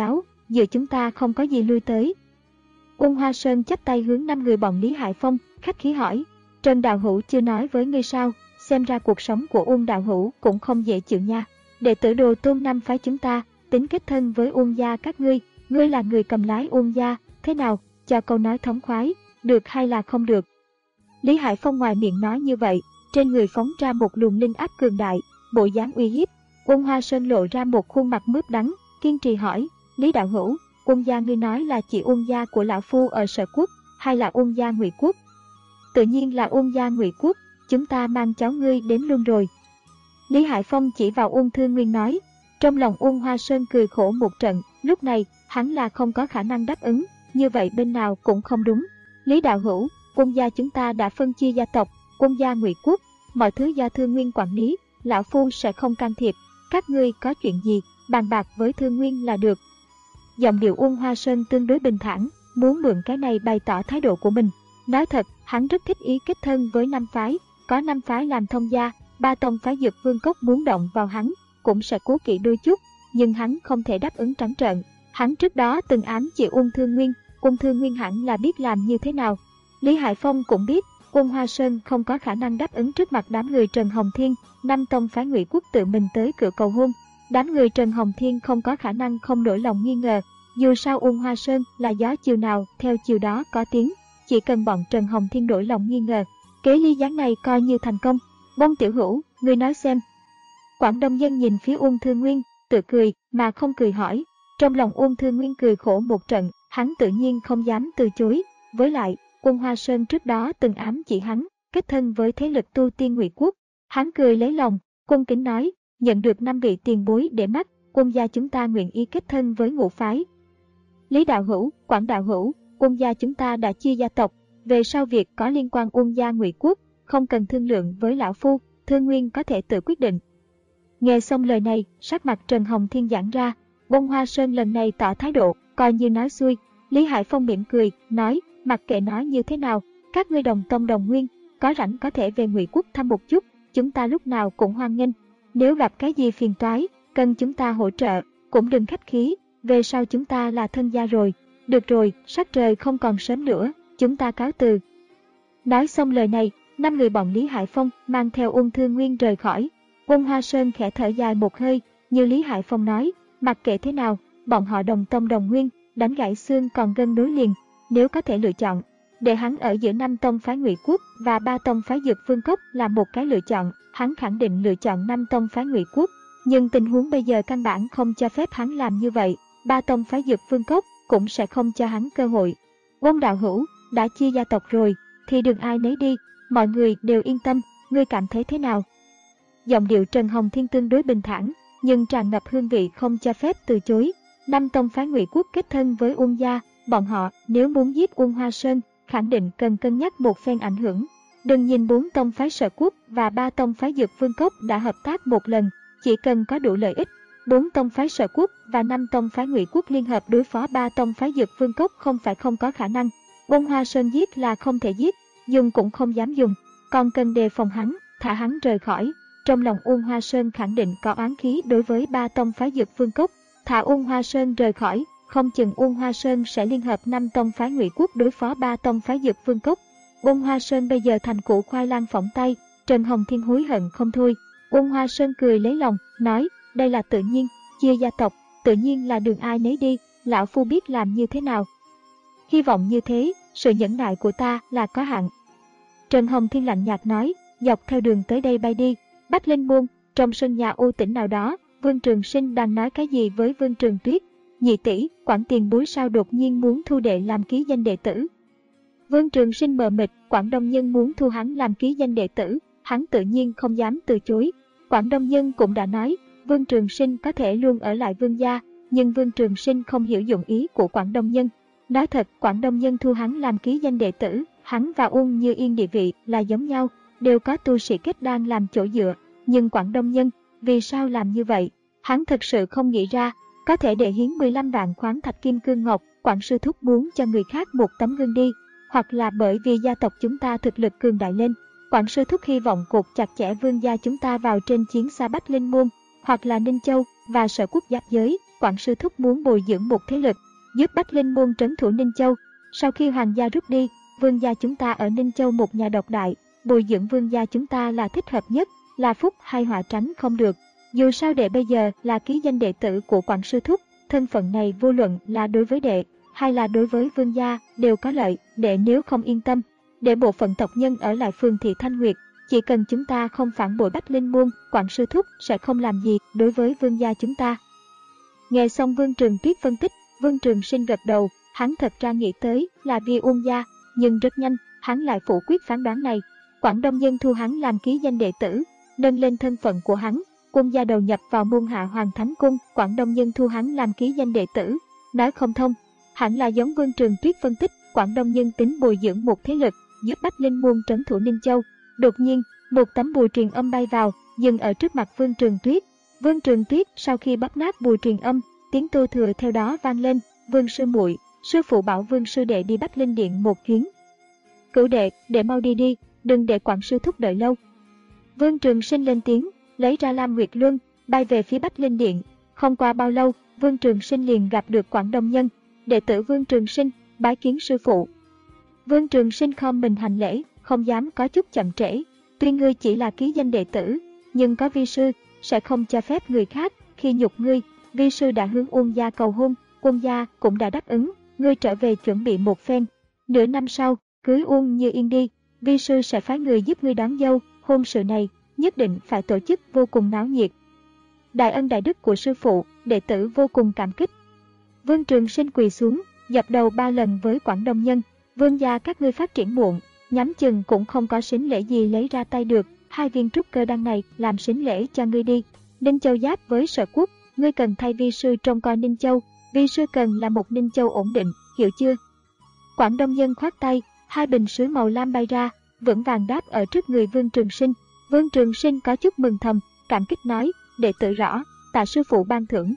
giữa chúng ta không có gì lui tới. Uông Hoa Sơn chắp tay hướng năm người bọn Lý Hải Phong, khách khí hỏi, Trần đạo hữu chưa nói với ngươi sao, xem ra cuộc sống của Uông đạo hữu cũng không dễ chịu nha. Đệ tử Đồ Tôn năm phái chúng ta, tính kết thân với Uông gia các ngươi, ngươi là người cầm lái Uông gia, thế nào, cho câu nói thống khoái, được hay là không được. Lý Hải Phong ngoài miệng nói như vậy, trên người phóng ra một luồng linh áp cường đại, bộ dáng uy hiếp. Uông Hoa Sơn lộ ra một khuôn mặt mướp đắng, kiên trì hỏi, Lý đạo hữu, Uông gia ngươi nói là chỉ Uông gia của lão phu ở Sở Quốc, hay là Uông gia Ngụy Quốc? Tự nhiên là Uông gia Ngụy Quốc, chúng ta mang cháu ngươi đến luôn rồi. Lý Hải Phong chỉ vào Uông Thương Nguyên nói. Trong lòng Uông Hoa Sơn cười khổ một trận, lúc này hắn là không có khả năng đáp ứng, như vậy bên nào cũng không đúng. Lý đạo hữu, Uông gia chúng ta đã phân chia gia tộc, Uông gia Ngụy Quốc, mọi thứ do Thương Nguyên quản lý, lão phu sẽ không can thiệp, các ngươi có chuyện gì, bàn bạc với Thương Nguyên là được. Giọng điệu Uông Hoa Sơn tương đối bình thản, muốn mượn cái này bày tỏ thái độ của mình. Nói thật, hắn rất thích ý kết thân với năm phái, có năm phái làm thông gia, ba tông phái Dực Vương Cốc muốn động vào hắn, cũng sẽ cố kỵ đôi chút, nhưng hắn không thể đáp ứng trắng trợn. Hắn trước đó từng ám chỉ Uông Thương Nguyên, Uông Thương Nguyên hẳn là biết làm như thế nào. Lý Hải Phong cũng biết, Uông Hoa Sơn không có khả năng đáp ứng trước mặt đám người Trần Hồng Thiên, năm tông phái Ngụy Quốc tự mình tới cửa cầu hôn. Đám người Trần Hồng Thiên không có khả năng không nổi lòng nghi ngờ, dù sao Uông Hoa Sơn là gió chiều nào theo chiều đó có tiếng, chỉ cần bọn Trần Hồng Thiên nổi lòng nghi ngờ, kế ly gián này coi như thành công. Bông tiểu hữu, ngươi nói xem. Quảng Đông Dân nhìn phía Uông Thương Nguyên, tự cười mà không cười hỏi. Trong lòng Uông Thương Nguyên cười khổ một trận, hắn tự nhiên không dám từ chối. Với lại, Uông Hoa Sơn trước đó từng ám chỉ hắn, kết thân với thế lực tu tiên Ngụy Quốc. Hắn cười lấy lòng, cung kính nói, nhận được năm vị tiền bối để mắt, Uông gia chúng ta nguyện ý kết thân với ngũ phái. Lý đạo hữu, Quảng đạo hữu, Uông gia chúng ta đã chia gia tộc, về sau việc có liên quan Uông gia Ngụy Quốc, không cần thương lượng với lão phu, Thương Nguyên có thể tự quyết định. Nghe xong lời này, sắc mặt Trần Hồng Thiên giãn ra, Uông Hoa Sơn lần này tỏ thái độ, coi như nói xuôi. Lý Hải Phong mỉm cười, nói, mặc kệ nói như thế nào, các ngươi đồng tông đồng nguyên, có rảnh có thể về Ngụy Quốc thăm một chút, chúng ta lúc nào cũng hoan nghênh. Nếu gặp cái gì phiền toái, cần chúng ta hỗ trợ, cũng đừng khách khí, về sau chúng ta là thân gia rồi. Được rồi, sắc trời không còn sớm nữa, chúng ta cáo từ. Nói xong lời này, năm người bọn Lý Hải Phong mang theo Uông Thương Nguyên rời khỏi. Uông Hoa Sơn khẽ thở dài một hơi, như Lý Hải Phong nói, mặc kệ thế nào, bọn họ đồng tông đồng nguyên, đánh gãy xương còn gân nối liền. Nếu có thể lựa chọn, để hắn ở giữa năm tông phái Ngụy Quốc và ba tông phái Dực Vương Cốc là một cái lựa chọn, hắn khẳng định lựa chọn năm tông phái Ngụy Quốc. Nhưng tình huống bây giờ căn bản không cho phép hắn làm như vậy, ba tông phái Dực Vương Cốc cũng sẽ không cho hắn cơ hội. Uông đạo hữu, đã chia gia tộc rồi, thì đừng ai nấy đi, mọi người đều yên tâm, ngươi cảm thấy thế nào? Giọng điệu Trần Hồng Thiên tương đối bình thản, nhưng tràn ngập hương vị không cho phép từ chối. Năm tông phái Ngụy Quốc kết thân với Uông gia, bọn họ nếu muốn giết Uông Hoa Sơn, khẳng định cần cân nhắc một phen ảnh hưởng. Đừng nhìn bốn tông phái Sở Quốc và ba tông phái Dực Vương Cốc đã hợp tác một lần, chỉ cần có đủ lợi ích, bốn tông phái Sở Quốc và năm tông phái Ngụy Quốc liên hợp đối phó ba tông phái Dực Vương Cốc không phải không có khả năng. Uông Hoa Sơn giết là không thể giết, dùng cũng không dám dùng, còn cần đề phòng hắn, thả hắn rời khỏi. Trong lòng Uông Hoa Sơn khẳng định có oán khí đối với ba tông phái Dực Vương Cốc, thả Uông Hoa Sơn rời khỏi, không chừng Uông Hoa Sơn sẽ liên hợp năm tông phái Ngụy Quốc đối phó ba tông phái Dực Vương Cốc. Uông Hoa Sơn bây giờ thành củ khoai lang phỏng tay, Trần Hồng Thiên hối hận không thôi. Uông Hoa Sơn cười lấy lòng, nói, đây là tự nhiên, chia gia tộc, tự nhiên là đường ai nấy đi, lão phu biết làm như thế nào. Hy vọng như thế, sự nhẫn nại của ta là có hạn. Trần Hồng Thiên lạnh nhạt nói, dọc theo đường tới đây bay đi. Bách Linh Môn, trong sân nhà u tĩnh nào đó, Vương Trường Sinh đang nói cái gì với Vương Trường Tuyết. Nhị tỷ, Quảng tiền bối sao đột nhiên muốn thu đệ làm ký danh đệ tử? Vương Trường Sinh mờ mịt, Quảng Đông Nhân muốn thu hắn làm ký danh đệ tử, hắn tự nhiên không dám từ chối. Quảng Đông Nhân cũng đã nói, Vương Trường Sinh có thể luôn ở lại Vương gia, nhưng Vương Trường Sinh không hiểu dụng ý của Quảng Đông Nhân. Nói thật, Quảng Đông Nhân thu hắn làm ký danh đệ tử, hắn và Uông Như Yên địa vị là giống nhau, đều có tu sĩ kết đan làm chỗ dựa, nhưng Quảng Đông Nhân, vì sao làm như vậy? Hắn thật sự không nghĩ ra, có thể để hiến mười lăm vạn khoáng thạch kim cương ngọc, Quảng sư thúc muốn cho người khác một tấm gương đi, hoặc là bởi vì gia tộc chúng ta thực lực cường đại lên, Quảng sư thúc hy vọng cột chặt chẽ Vương gia chúng ta vào trên chiến xa Bách Linh Môn, hoặc là Ninh Châu và Sở Quốc giáp giới, Quảng Sư Thúc muốn bồi dưỡng một thế lực, giúp Bách Linh Môn trấn thủ Ninh Châu. Sau khi hoàng gia rút đi, vương gia chúng ta ở Ninh Châu một nhà độc đại, bồi dưỡng vương gia chúng ta là thích hợp nhất, là phúc hay họa tránh không được. Dù sao đệ bây giờ là ký danh đệ tử của Quảng Sư Thúc, thân phận này vô luận là đối với đệ hay là đối với vương gia đều có lợi. Đệ nếu không yên tâm, để bộ phận tộc nhân ở lại phường thị Thanh Nguyệt, chỉ cần chúng ta không phản bội Bách Linh Môn, Quảng Sư Thúc sẽ không làm gì đối với vương gia chúng ta. Nghe xong Vương Trường Tuyết phân tích, Vương Trường Sinh gật đầu, hắn thật ra nghĩ tới là vì Uông gia, nhưng rất nhanh, hắn lại phủ quyết phán đoán này. Quảng Đông Nhân thu hắn làm ký danh đệ tử, nâng lên thân phận của hắn. Uông gia đầu nhập vào môn hạ Hoàng Thánh Cung, Quảng Đông Nhân thu hắn làm ký danh đệ tử, nói không thông. Hẳn là giống Vương Trường Tuyết phân tích, Quảng Đông Nhân tính bồi dưỡng một thế lực, giúp Bách Linh Môn trấn thủ Ninh Châu. Đột nhiên, một tấm bùa truyền âm bay vào, dừng ở trước mặt Vương Trường Tuyết. Vương Trường Tuyết sau khi bóp nát bùa truyền âm, tiếng Tô Thừa theo đó vang lên, Vương sư muội, sư phụ bảo Vương sư đệ đi Bách Linh Điện một chuyến. Cửu đệ, đệ mau đi đi, đừng để Quảng sư thúc đợi lâu. Vương Trường Sinh lên tiếng, lấy ra Lam Nguyệt Luân, bay về phía Bách Linh Điện. Không qua bao lâu, Vương Trường Sinh liền gặp được Quảng Đông Nhân. Đệ tử Vương Trường Sinh, bái kiến sư phụ. Vương Trường Sinh khom mình hành lễ, không dám có chút chậm trễ. Tuy ngươi chỉ là ký danh đệ tử, nhưng có vi sư, sẽ không cho phép người khác khi nhục ngươi. Vi sư đã hướng Uông gia cầu hôn, Uông gia cũng đã đáp ứng, ngươi trở về chuẩn bị một phen. Nửa năm sau, cưới Uông Như Yên đi, vi sư sẽ phái người giúp ngươi đón dâu. Hôn sự này nhất định phải tổ chức vô cùng náo nhiệt. Đại ân đại đức của sư phụ, đệ tử vô cùng cảm kích. Vương Trường Sinh quỳ xuống, dập đầu ba lần với Quảng Đông Nhân. Vương gia các ngươi phát triển muộn, nhắm chừng cũng không có sính lễ gì lấy ra tay được. Hai viên trúc cơ đan này làm sính lễ cho ngươi đi. Ninh Châu giáp với Sở Quốc, ngươi cần thay vi sư trông coi Ninh Châu. Vi sư cần là một Ninh Châu ổn định, hiểu chưa? Quảng Đông Nhân khoát tay, hai bình sứ màu lam bay ra, vững vàng đáp ở trước người Vương Trường Sinh. Vương Trường Sinh có chút mừng thầm, cảm kích nói, đệ tử rõ, tạ sư phụ ban thưởng.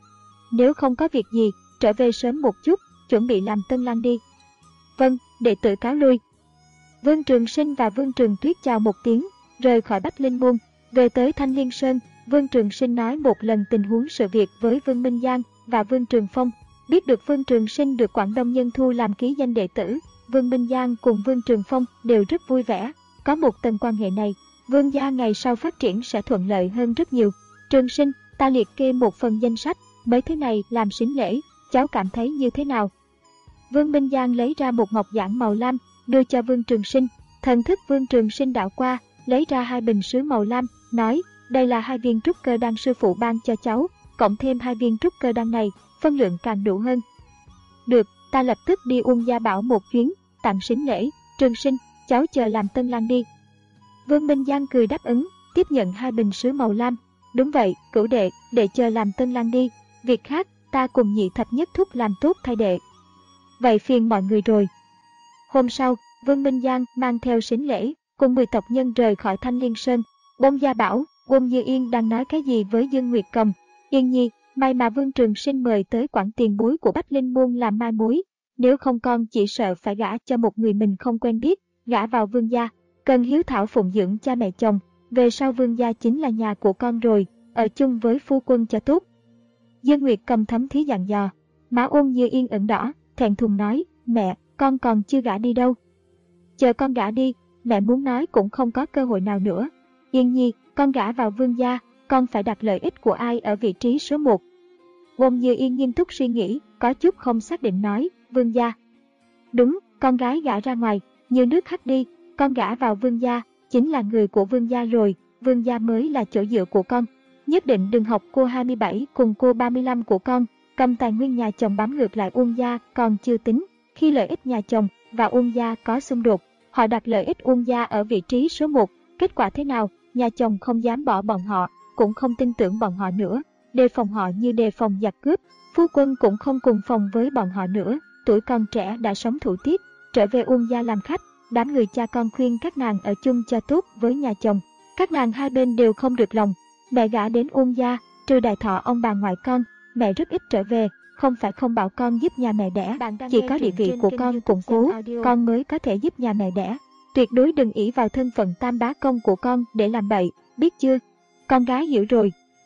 Nếu không có việc gì, trở về sớm một chút, chuẩn bị làm tân lang đi. Vâng, đệ tử cáo lui. Vương Trường Sinh và Vương Trường Tuyết chào một tiếng, rời khỏi Bách Linh Môn, về tới Thanh Liên Sơn. Vương Trường Sinh nói một lần tình huống sự việc với Vương Minh Giang và Vương Trường Phong. Biết được Vương Trường Sinh được Quảng Đông Nhân thu làm ký danh đệ tử, Vương Minh Giang cùng Vương Trường Phong đều rất vui vẻ. Có một tầng quan hệ này, Vương gia ngày sau phát triển sẽ thuận lợi hơn rất nhiều. Trường Sinh, ta liệt kê một phần danh sách, mấy thứ này làm sính lễ, cháu cảm thấy như thế nào? Vương Minh Giang lấy ra một ngọc giản màu lam, đưa cho Vương Trường Sinh. Thần thức Vương Trường Sinh đảo qua, lấy ra hai bình sứ màu lam, nói, đây là hai viên trúc cơ đan sư phụ ban cho cháu, cộng thêm hai viên trúc cơ đan này, phân lượng càng đủ hơn. Được, ta lập tức đi Uông gia bảo một chuyến, tặng sính lễ. Trường Sinh, cháu chờ làm tân lang đi. Vương Minh Giang cười đáp ứng, tiếp nhận hai bình sứ màu lam. Đúng vậy, cửu đệ, đệ chờ làm tân lang đi. Việc khác, ta cùng nhị thập nhất thúc làm tốt thay đệ. Vậy phiền mọi người rồi. Hôm sau, Vương Minh Giang mang theo sính lễ, cùng mười tộc nhân rời khỏi Thanh Liên Sơn. Bông gia bảo, Uông Như Yên đang nói cái gì với Dương Nguyệt Cầm. Yên nhi, may mà Vương Trường Sinh mời tới quản tiền bối của Bách Linh Môn làm mai mối. Nếu không con chỉ sợ phải gả cho một người mình không quen biết, gả vào Vương gia. Cần hiếu thảo phụng dưỡng cha mẹ chồng, về sau Vương gia chính là nhà của con rồi, ở chung với phu quân cho tốt. Dương Nguyệt Cầm thấm thí dặn dò. Má Uông Như Yên ửng đỏ, thẹn thùng nói, mẹ, con còn chưa gả đi đâu. Chờ con gả đi, mẹ muốn nói cũng không có cơ hội nào nữa. Yên nhi, con gả vào Vương gia, con phải đặt lợi ích của ai ở vị trí số một. Uông Như Yên nghiêm túc suy nghĩ, có chút không xác định nói, Vương gia. Đúng, con gái gả ra ngoài, như nước hắt đi, con gả vào Vương gia, chính là người của Vương gia rồi, Vương gia mới là chỗ dựa của con. Nhất định đừng học cô hai mươi bảy cùng cô ba mươi lăm của con, cầm tài nguyên nhà chồng bám ngược lại Uông gia còn chưa tính. Khi lợi ích nhà chồng và Uông gia có xung đột, họ đặt lợi ích Uông gia ở vị trí số một. Kết quả thế nào? Nhà chồng không dám bỏ bọn họ, cũng không tin tưởng bọn họ nữa, đề phòng họ như đề phòng giặc cướp. Phu quân cũng không cùng phòng với bọn họ nữa, tuổi còn trẻ đã sống thủ tiết, trở về Uông gia làm khách. Đám người cha con khuyên các nàng ở chung cho tốt với nhà chồng. Các nàng hai bên đều không được lòng. Mẹ gả đến Uông gia, trừ đại thọ ông bà ngoại con, mẹ rất ít trở về. Không phải không bảo con giúp nhà mẹ đẻ, chỉ có địa vị của con củng cố, con mới có thể giúp nhà mẹ đẻ. Tuyệt đối đừng ỷ vào thân phận tam bá công của con để làm bậy, biết chưa? Con gái hiểu rồi. Mẹ,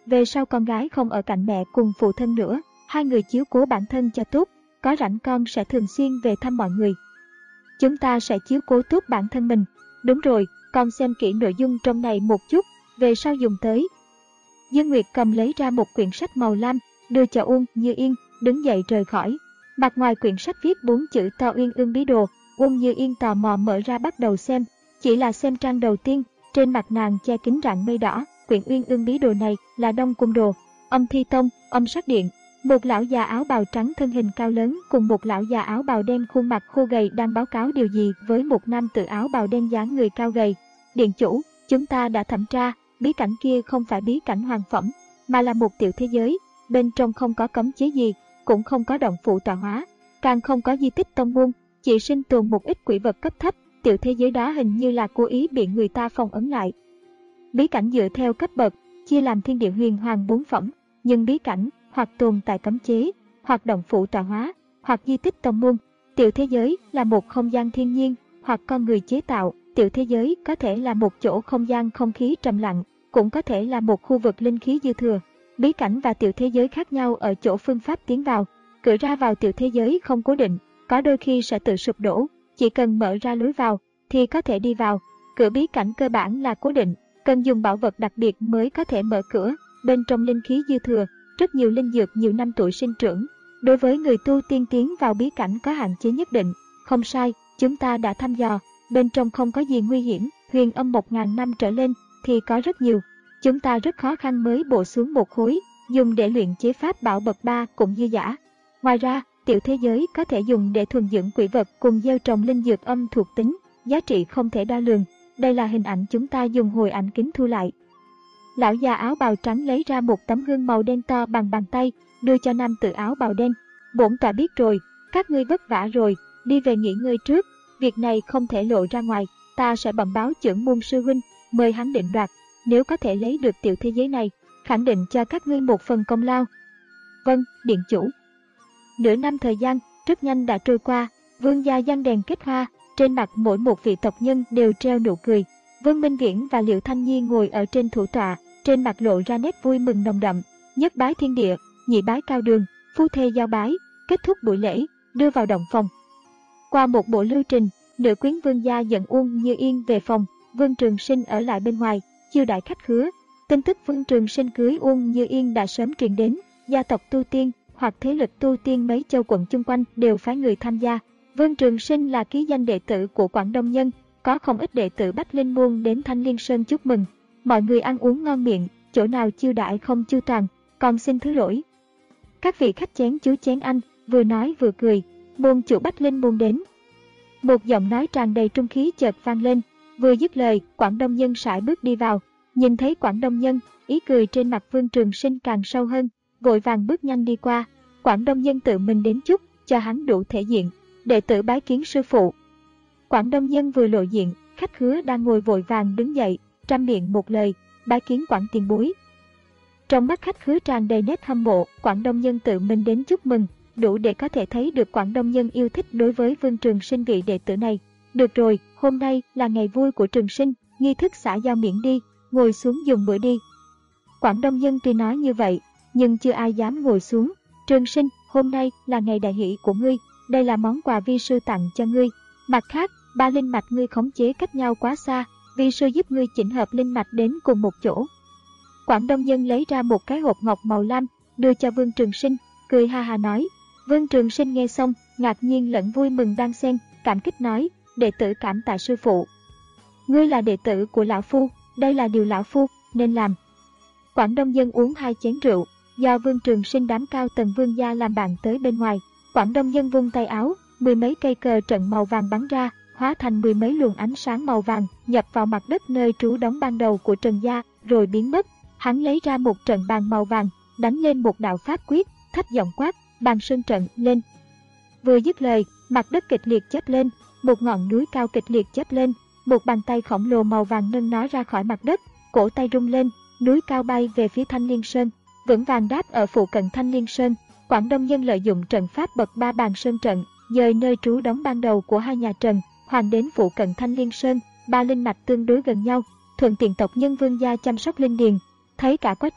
Về sau con gái không ở cạnh mẹ cùng phụ thân nữa, hai người chiếu cố bản thân cho tốt, có rảnh con sẽ thường xuyên về thăm mọi người. Chúng ta sẽ chiếu cố tốt bản thân mình. Đúng rồi, con xem kỹ nội dung trong này một chút, về sau dùng tới. Dương Nguyệt cầm lấy ra một quyển sách màu lam, đưa cho Uông Như Yên, đứng dậy rời khỏi. Mặt ngoài quyển sách viết bốn chữ to Uyên Ương Bí Đồ. Uông Như Yên tò mò mở ra bắt đầu xem, chỉ là xem trang đầu tiên, trên mặt nàng che kín rạng mây đỏ. Quyển Uyên Ương Bí Đồ này là Đông Cung Đồ, Âm Thi Tông, Âm Sát Điện. Một lão già áo bào trắng thân hình cao lớn cùng một lão già áo bào đen khuôn mặt khô gầy đang báo cáo điều gì với một nam tử áo bào đen dáng người cao gầy. Điện chủ, chúng ta đã thẩm tra, bí cảnh kia không phải bí cảnh hoàng phẩm, mà là một tiểu thế giới, bên trong không có cấm chế gì, cũng không có động phủ tọa hóa, càng không có di tích tông môn, chỉ sinh tồn một ít quỷ vật cấp thấp. Tiểu thế giới đó hình như là cố ý bị người ta phong ấn lại. Bí cảnh dựa theo cấp bậc, chia làm thiên địa huyền hoàng bốn phẩm, nhưng bí cảnh hoặc tồn tại cấm chế, hoặc động phủ tọa hóa, hoặc di tích tông môn. Tiểu thế giới là một không gian thiên nhiên, hoặc con người chế tạo. Tiểu thế giới có thể là một chỗ không gian không khí trầm lặng, cũng có thể là một khu vực linh khí dư thừa. Bí cảnh và tiểu thế giới khác nhau ở chỗ phương pháp tiến vào. Cửa ra vào tiểu thế giới không cố định, có đôi khi sẽ tự sụp đổ, chỉ cần mở ra lối vào thì có thể đi vào. Cửa bí cảnh cơ bản là cố định, cần dùng bảo vật đặc biệt mới có thể mở cửa. Bên trong linh khí dư thừa, rất nhiều linh dược nhiều năm tuổi sinh trưởng. Đối với người tu tiên tiến vào bí cảnh có hạn chế nhất định. Không sai, chúng ta đã thăm dò, bên trong không có gì nguy hiểm. Huyền âm một ngàn năm trở lên thì có rất nhiều. Chúng ta rất khó khăn mới bổ xuống một khối, dùng để luyện chế pháp bảo bậc ba cũng dư dả. Ngoài ra, tiểu thế giới có thể dùng để thuần dưỡng quỷ vật cùng gieo trồng linh dược âm thuộc tính, giá trị không thể đo lường. Đây là hình ảnh chúng ta dùng hồi ảnh kính thu lại. Lão già áo bào trắng lấy ra một tấm gương màu đen to bằng bàn tay, đưa cho nam tử áo bào đen. Bổn tọa biết rồi, các ngươi vất vả rồi, đi về nghỉ ngơi trước. Việc này không thể lộ ra ngoài, ta sẽ bẩm báo trưởng môn sư huynh, mời hắn định đoạt. Nếu có thể lấy được tiểu thế giới này, khẳng định cho các ngươi một phần công lao. Vâng, điện chủ. Nửa năm thời gian, rất nhanh đã trôi qua. Vương gia giăng đèn kết hoa, trên mặt mỗi một vị tộc nhân đều treo nụ cười. Vương Minh Viễn và Liệu Thanh Nhi ngồi ở trên thủ tọa, trên mặt lộ ra nét vui mừng nồng đậm. Nhất bái thiên địa, nhị bái cao đường, phu thê giao bái, kết thúc buổi lễ, đưa vào động phòng. Qua một bộ lưu trình, nữ quyến vương gia dẫn Uông Như Yên về phòng, Vương Trường Sinh ở lại bên ngoài, chiêu đãi khách khứa. Tin tức Vương Trường Sinh cưới Uông Như Yên đã sớm truyền đến, gia tộc tu tiên hoặc thế lực tu tiên mấy châu quận chung quanh đều phái người tham gia. Vương Trường Sinh là ký danh đệ tử của Quảng Đông Nhân, có không ít đệ tử Bách Linh Môn đến Thanh Liên Sơn chúc mừng. Mọi người ăn uống ngon miệng, chỗ nào chiêu đãi không chu toàn, còn xin thứ lỗi. Các vị khách chén chú chén anh, vừa nói vừa cười. Môn chủ Bách Linh Môn đến. Một giọng nói tràn đầy trung khí chợt vang lên. Vừa dứt lời, Quảng Đông Nhân sải bước đi vào. Nhìn thấy Quảng Đông Nhân, ý cười trên mặt Vương Trường Sinh càng sâu hơn, vội vàng bước nhanh đi qua. Quảng Đông Nhân tự mình đến chúc, cho hắn đủ thể diện. Đệ tử bái kiến sư phụ. Quảng Đông Nhân vừa lộ diện, khách khứa đang ngồi vội vàng đứng dậy, trăm miệng một lời, bái kiến Quảng tiền bối. Trong mắt khách khứa tràn đầy nét hâm mộ, Quảng Đông Nhân tự mình đến chúc mừng, đủ để có thể thấy được Quảng Đông Nhân yêu thích đối với Vương Trường Sinh vị đệ tử này. Được rồi, hôm nay là ngày vui của Trường Sinh, nghi thức xã giao miễn đi, ngồi xuống dùng bữa đi. Quảng Đông Nhân tuy nói như vậy, nhưng chưa ai dám ngồi xuống. Trường Sinh, hôm nay là ngày đại hỷ của ngươi, đây là món quà vi sư tặng cho ngươi. Mặt khác, ba linh mạch ngươi khống chế cách nhau quá xa, vi sư giúp ngươi chỉnh hợp linh mạch đến cùng một chỗ. Quảng Đông Nhân lấy ra một cái hộp ngọc màu lam, đưa cho Vương Trường Sinh, cười ha ha nói. Vương Trường Sinh nghe xong, ngạc nhiên lẫn vui mừng đan xen, cảm kích nói, đệ tử cảm tạ sư phụ. Ngươi là đệ tử của lão phu, đây là điều lão phu nên làm. Quảng Đông Nhân uống hai chén rượu, do Vương Trường Sinh đám cao tầng vương gia làm bạn tới bên ngoài. Quảng Đông Nhân vung tay áo, mười mấy cây cờ trận màu vàng bắn ra, hóa thành mười mấy luồng ánh sáng màu vàng, nhập vào mặt đất nơi trú đóng ban đầu của Trần gia, rồi biến mất. Hắn lấy ra một trận bàn màu vàng, đánh lên một đạo pháp quyết, thấp giọng quát, bàn sơn trận lên. Vừa dứt lời, mặt đất kịch liệt chớp lên, một ngọn núi cao kịch liệt chớp lên, một bàn tay khổng lồ màu vàng nâng nó ra khỏi mặt đất, cổ tay rung lên, núi cao bay về phía Thanh Liên Sơn, vững vàng đáp ở phụ cận Thanh Liên Sơn. Quảng Đông Nhân lợi dụng trận pháp bậc ba bàn sơn trận, dời nơi trú đóng ban đầu của hai nhà Trần, hoàn đến phụ cận Thanh Liên Sơn, ba linh mạch tương đối gần nhau, thuận tiện tộc nhân vương gia chăm sóc linh điền. Thấy cả quá trình,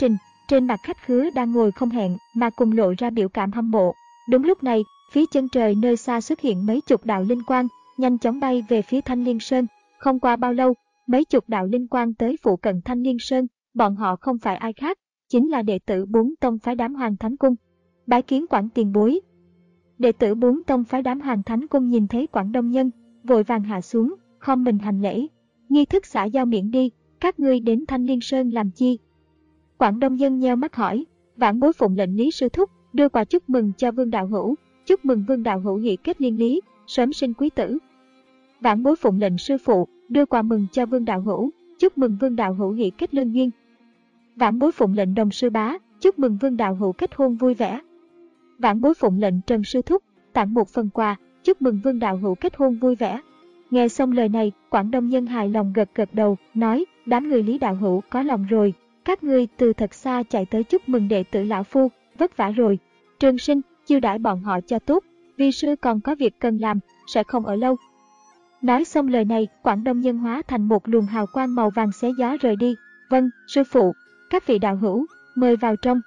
trên mặt khách khứa đang ngồi không hẹn mà cùng lộ ra biểu cảm hâm mộ. Đúng lúc này, phía chân trời nơi xa xuất hiện mấy chục đạo linh quang, nhanh chóng bay về phía Thanh Liên Sơn. Không qua bao lâu, mấy chục đạo linh quang tới phụ cận Thanh Liên Sơn, bọn họ không phải ai khác, chính là đệ tử bốn tông phái Đám Hoàng Thánh Cung. Bái kiến Quảng tiền bối. Đệ tử bốn tông phái Đám Hoàng Thánh Cung nhìn thấy Quảng Đông Nhân, vội vàng hạ xuống, khom mình hành lễ. Nghi thức xã giao miễn đi, các ngươi đến Thanh Liên Sơn làm chi? Quảng Đông Nhân nheo mắt hỏi. Vãn bối phụng lệnh Lý sư thúc, đưa quà chúc mừng cho Vương đạo hữu, chúc mừng Vương đạo hữu hỷ kết liên lý, sớm sinh quý tử. Vãn bối phụng lệnh sư phụ, đưa quà mừng cho Vương đạo hữu, chúc mừng Vương đạo hữu hỷ kết lương duyên. Vãn bối phụng lệnh Đồng sư bá, chúc mừng Vương đạo hữu kết hôn vui vẻ. Vãn bối phụng lệnh Trần sư thúc, tặng một phần quà, chúc mừng Vương đạo hữu kết hôn vui vẻ. Nghe xong lời này, Quảng Đông Nhân hài lòng gật gật đầu, nói, đám người Lý đạo hữu có lòng rồi, các ngươi từ thật xa chạy tới chúc mừng đệ tử lão phu, vất vả rồi. Trường Sinh, chiêu đãi bọn họ cho tốt, vi sư còn có việc cần làm, sẽ không ở lâu. Nói xong lời này, Quảng Đông Nhân hóa thành một luồng hào quang màu vàng xé gió rời đi. Vâng, sư phụ, các vị đạo hữu, mời vào trong.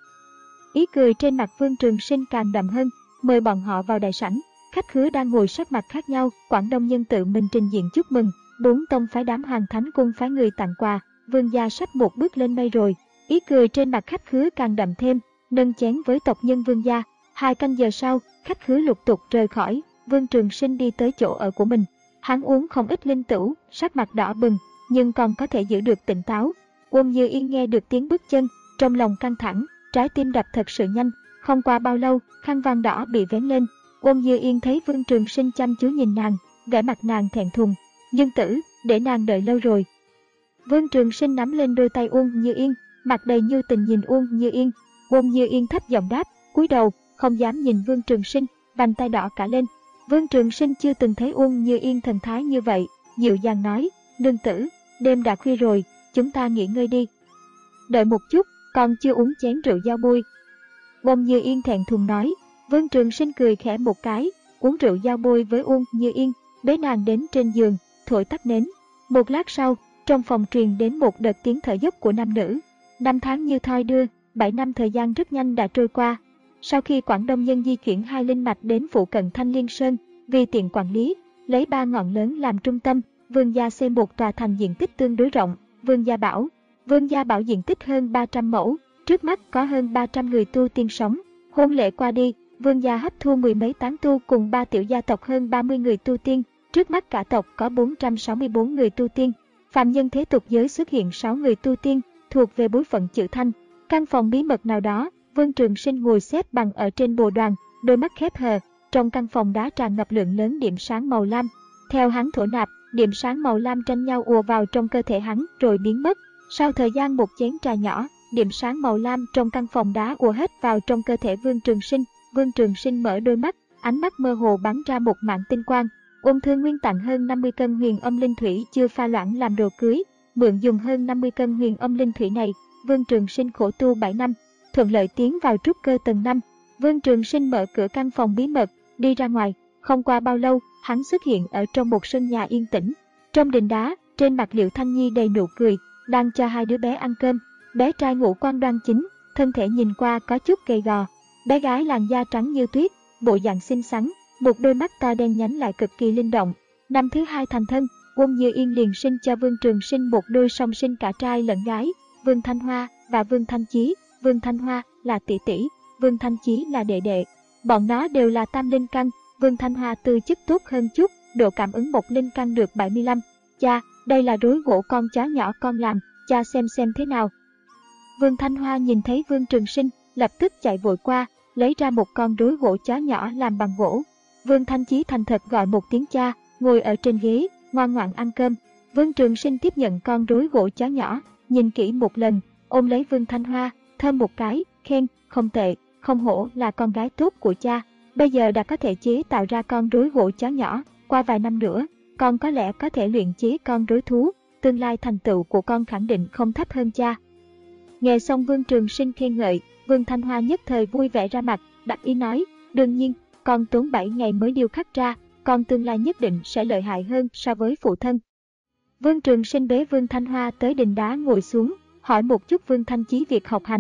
Ý cười trên mặt Vương Trường Sinh càng đậm hơn, mời bọn họ vào đại sảnh. Khách khứa đang ngồi sắc mặt khác nhau, Quảng Đông Nhân tự mình trình diện chúc mừng, bốn tông phái Đám Hoàng Thánh Cung phái người tặng quà, Vương gia sắp một bước lên mây rồi. Ý cười trên mặt khách khứa càng đậm thêm, nâng chén với tộc nhân Vương gia. Hai canh giờ sau, khách khứa lục tục rời khỏi, Vương Trường Sinh đi tới chỗ ở của mình. Hắn uống không ít linh tửu, sắc mặt đỏ bừng, nhưng còn có thể giữ được tỉnh táo. Uông Như Yên nghe được tiếng bước chân, trong lòng căng thẳng, trái tim đập thật sự nhanh. Không qua bao lâu, khăn vàng đỏ bị vén lên. Uông Như Yên thấy Vương Trường Sinh chăm chú nhìn nàng, vẻ mặt nàng thẹn thùng. Nhân tử, để nàng đợi lâu rồi. Vương Trường Sinh nắm lên đôi tay Uông Như Yên, mặt đầy nhu tình nhìn Uông Như Yên. Uông Như Yên thấp giọng đáp, cúi đầu, không dám nhìn Vương Trường Sinh, vành tay đỏ cả lên. Vương Trường Sinh chưa từng thấy Uông Như Yên thần thái như vậy, dịu dàng nói, nương tử, đêm đã khuya rồi, chúng ta nghỉ ngơi đi. Đợi một chút, còn chưa uống chén rượu giao bôi. Uông Như Yên thẹn thùng nói. Vương Trường Sinh cười khẽ một cái, uống rượu giao bôi với Uông Như Yên, bế nàng đến trên giường, thổi tắt nến. Một lát sau, trong phòng truyền đến một đợt tiếng thở dốc của nam nữ. Năm tháng như thoi đưa, bảy năm thời gian rất nhanh đã trôi qua. Sau khi Quảng Đông Nhân di chuyển hai linh mạch đến phụ cận Thanh Liên Sơn, vì tiện quản lý, lấy ba ngọn lớn làm trung tâm, Vương gia xây một tòa thành diện tích tương đối rộng, Vương gia Bảo. Vương gia Bảo diện tích hơn ba trăm mẫu, trước mắt có hơn ba trăm người tu tiên sống. Hôn lễ qua đi, Vương gia hấp thu mười mấy tán tu cùng ba tiểu gia tộc hơn ba mươi người tu tiên, trước mắt cả tộc có bốn trăm sáu mươi bốn người tu tiên. Phạm nhân thế tục giới xuất hiện sáu người tu tiên, thuộc về bối phận chữ Thanh. Căn phòng bí mật nào đó, Vương Trường Sinh ngồi xếp bằng ở trên bồ đoàn, đôi mắt khép hờ, trong căn phòng đá tràn ngập lượng lớn điểm sáng màu lam. Theo hắn thổ nạp, điểm sáng màu lam tranh nhau ùa vào trong cơ thể hắn rồi biến mất. Sau thời gian một chén trà nhỏ, điểm sáng màu lam trong căn phòng đá ùa hết vào trong cơ thể Vương Trường Sinh. Vương Trường Sinh mở đôi mắt, ánh mắt mơ hồ bắn ra một mảng tinh quang. Ôn Thương Nguyên tặng hơn năm mươi cân huyền âm linh thủy chưa pha loãng làm đồ cưới, mượn dùng hơn năm mươi cân huyền âm linh thủy này, Vương Trường Sinh khổ tu bảy năm, thuận lợi tiến vào trúc cơ tầng năm. Vương Trường Sinh mở cửa căn phòng bí mật, đi ra ngoài. Không qua bao lâu, hắn xuất hiện ở trong một sân nhà yên tĩnh. Trong đình đá, trên mặt Liệu Thanh Nhi đầy nụ cười, đang cho hai đứa bé ăn cơm. Bé trai ngũ quan đoan chính, thân thể nhìn qua có chút gầy gò. Bé gái làn da trắng như tuyết, bộ dạng xinh xắn, một đôi mắt to đen nhánh lại cực kỳ linh động. Năm thứ hai thành thân, Uông Như Yên liền sinh cho Vương Trường Sinh một đôi song sinh cả trai lẫn gái, Vương Thanh Hoa và Vương Thanh Chí. Vương Thanh Hoa là tỷ tỷ, Vương Thanh Chí là đệ đệ. Bọn nó đều là tam linh căn, Vương Thanh Hoa tư chất tốt hơn chút, độ cảm ứng một linh căn được bảy mươi lăm. Cha, đây là rối gỗ con chó nhỏ con làm, cha xem xem thế nào. Vương Thanh Hoa nhìn thấy Vương Trường Sinh, lập tức chạy vội qua, lấy ra một con rối gỗ chó nhỏ làm bằng gỗ. Vương Thanh Chí thành thật gọi một tiếng cha, ngồi ở trên ghế, ngoan ngoãn ăn cơm. Vương Trường Sinh tiếp nhận con rối gỗ chó nhỏ, nhìn kỹ một lần, ôm lấy Vương Thanh Hoa, thơm một cái, khen, không tệ, không hổ là con gái tốt của cha. Bây giờ đã có thể chế tạo ra con rối gỗ chó nhỏ, qua vài năm nữa, con có lẽ có thể luyện chế con rối thú, tương lai thành tựu của con khẳng định không thấp hơn cha. Nghe xong Vương Trường Sinh khen ngợi, Vương Thanh Hoa nhất thời vui vẻ ra mặt, đắc ý nói, đương nhiên, con tốn bảy ngày mới điêu khắc ra, con tương lai nhất định sẽ lợi hại hơn so với phụ thân. Vương Trường Sinh bế Vương Thanh Hoa tới đình đá ngồi xuống, hỏi một chút Vương Thanh Chí việc học hành.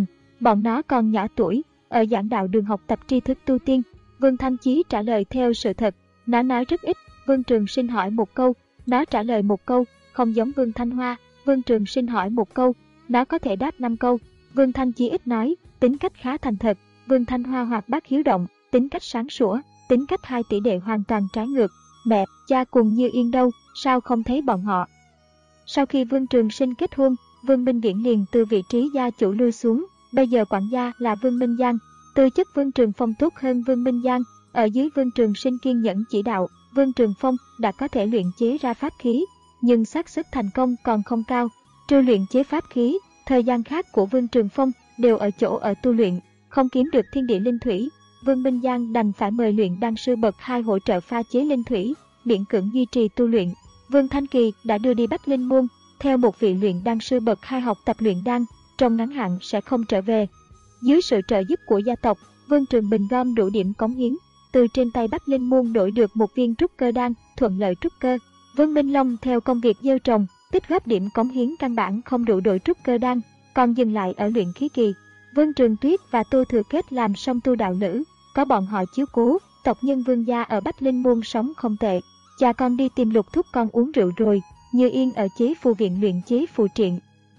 Bọn nó còn nhỏ tuổi, ở giảng đạo đường học tập tri thức tu tiên. Vương Thanh Chí trả lời theo sự thật, nó nói rất ít. Vương Trường Sinh hỏi một câu, nó trả lời một câu, không giống Vương Thanh Hoa. Vương Trường Sinh hỏi một câu, nó có thể đáp năm câu. Vương Thanh Chí ít nói, tính cách khá thành thật. Vương Thanh Hoa hoạt bát hiếu động, tính cách sáng sủa. Tính cách hai tỷ đệ hoàn toàn trái ngược. Mẹ, cha cùng Như Yên đâu, sao không thấy bọn họ? Sau khi Vương Trường Sinh kết hôn, Vương Minh Viễn liền từ vị trí gia chủ lui xuống. Bây giờ quản gia là Vương Minh Giang. Tư chất Vương Trường Phong tốt hơn Vương Minh Giang. Ở dưới Vương Trường Sinh kiên nhẫn chỉ đạo, Vương Trường Phong đã có thể luyện chế ra pháp khí, nhưng xác suất thành công còn không cao. Trừ luyện chế pháp khí, thời gian khác của Vương Trường Phong đều ở chỗ ở tu luyện, không kiếm được thiên địa linh thủy. Vương Minh Giang đành phải mời luyện đan sư bậc hai hỗ trợ pha chế linh thủy, miễn cưỡng duy trì tu luyện. Vương Thanh Kỳ đã đưa đi Bách Linh Môn, theo một vị luyện đan sư bậc hai học tập luyện đan, trong ngắn hạn sẽ không trở về. Dưới sự trợ giúp của gia tộc, Vương Trường Bình gom đủ điểm cống hiến, từ trên tay Bách Linh Môn đổi được một viên trúc cơ đan, thuận lợi trúc cơ. Vương Minh Long theo công việc gieo trồng, tích góp điểm cống hiến căn bản không đủ đổi trúc cơ đan, còn dừng lại ở luyện khí kỳ. Vương Trường Tuyết và Tô Thừa Kết làm song tu đạo lữ, có bọn họ chiếu cố, tộc nhân Vương gia ở Bách Linh Môn sống không tệ. Cha con đi tìm Lục Thúc con uống rượu rồi, Như Yên ở chế phù viện luyện chế phù triện.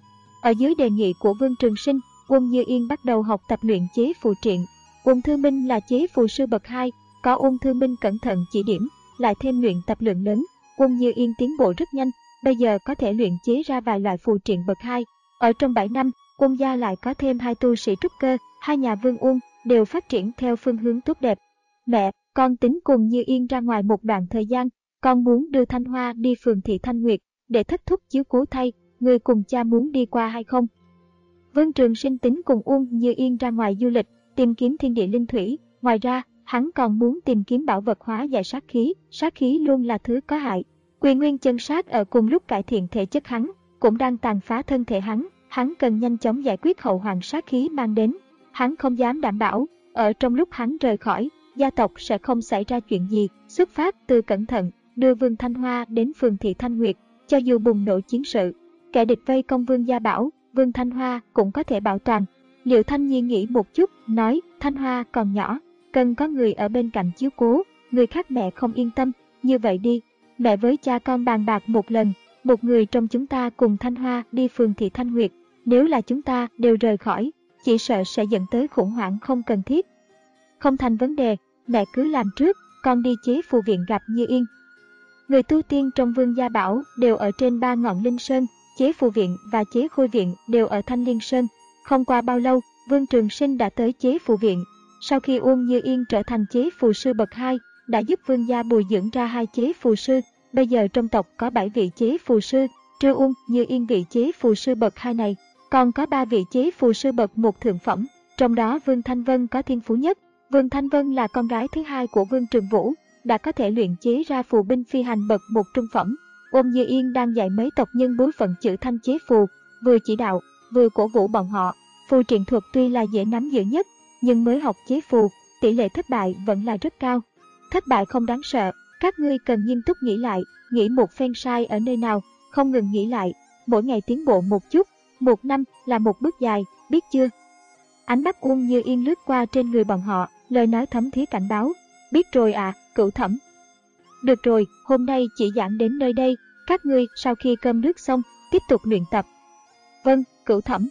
Ở dưới đề nghị của Vương Trường Sinh, Uông Như Yên bắt đầu học tập luyện chế phù triện. Uông Thư Minh là chế phù sư bậc hai, có Uông Thư Minh cẩn thận chỉ điểm, lại thêm luyện tập lượng lớn, Uông Như Yên tiến bộ rất nhanh, bây giờ có thể luyện chế ra vài loại phù triện bậc hai. Ở trong bảy năm, Uông gia lại có thêm hai tu sĩ trúc cơ, hai nhà Vương Uông đều phát triển theo phương hướng tốt đẹp. Mẹ, con tính cùng Như Yên ra ngoài một đoạn thời gian, con muốn đưa Thanh Hoa đi phường thị Thanh Nguyệt, để thất thúc chiếu cố thay, người cùng cha muốn đi qua hay không? Vương Trường Sinh tính cùng Uông Như Yên ra ngoài du lịch, tìm kiếm thiên địa linh thủy, ngoài ra, hắn còn muốn tìm kiếm bảo vật hóa giải sát khí, sát khí luôn là thứ có hại. Quỳ Nguyên chân sát ở cùng lúc cải thiện thể chất hắn, cũng đang tàn phá thân thể hắn, hắn cần nhanh chóng giải quyết hậu hoạn sát khí mang đến. Hắn không dám đảm bảo, ở trong lúc hắn rời khỏi, gia tộc sẽ không xảy ra chuyện gì. Xuất phát từ cẩn thận, đưa Vương Thanh Hoa đến phường thị Thanh Nguyệt, cho dù bùng nổ chiến sự, kẻ địch vây công Vương gia bảo, Vương Thanh Hoa cũng có thể bảo toàn. Liệu Thanh Nhi nghĩ một chút, nói, Thanh Hoa còn nhỏ, cần có người ở bên cạnh chiếu cố, người khác mẹ không yên tâm, như vậy đi, mẹ với cha con bàn bạc một lần, một người trong chúng ta cùng Thanh Hoa đi phường thị Thanh Nguyệt, nếu là chúng ta đều rời khỏi, chỉ sợ sẽ dẫn tới khủng hoảng không cần thiết. Không thành vấn đề, mẹ cứ làm trước, con đi chế phù viện gặp Như Yên. Người tu tiên trong Vương gia bảo đều ở trên ba ngọn Linh Sơn, chế phù viện và chế khôi viện đều ở Thanh Liên Sơn. Không qua bao lâu, Vương Trường Sinh đã tới chế phù viện. Sau khi Uông Như Yên trở thành chế phù sư bậc hai, đã giúp Vương gia bồi dưỡng ra hai chế phù sư. Bây giờ trong tộc có bảy vị chế phù sư, trừ Uông Như Yên vị chế phù sư bậc hai này, còn có ba vị chế phù sư bậc một thượng phẩm. Trong đó Vương Thanh Vân có thiên phú nhất. Vương Thanh Vân là con gái thứ hai của Vương Trường Vũ, đã có thể luyện chế ra phù binh phi hành bậc một trung phẩm. Uông Như Yên đang dạy mấy tộc nhân bối phận chữ thanh chế phù, vừa chỉ đạo, vừa cổ vũ bọn họ. Phù triện thuật tuy là dễ nắm giữ nhất, nhưng mới học chế phù, tỷ lệ thất bại vẫn là rất cao. Thất bại không đáng sợ, các ngươi cần nghiêm túc nghĩ lại, nghĩ một phen sai ở nơi nào, không ngừng nghĩ lại, mỗi ngày tiến bộ một chút, một năm là một bước dài, biết chưa? Ánh mắt Uông Như Yên lướt qua trên người bọn họ, lời nói thấm thía cảnh báo. Biết rồi à, Cửu Thẩm. Được rồi, hôm nay chỉ giảng đến nơi đây, các ngươi sau khi cơm nước xong, tiếp tục luyện tập. Vâng, Cửu Thẩm.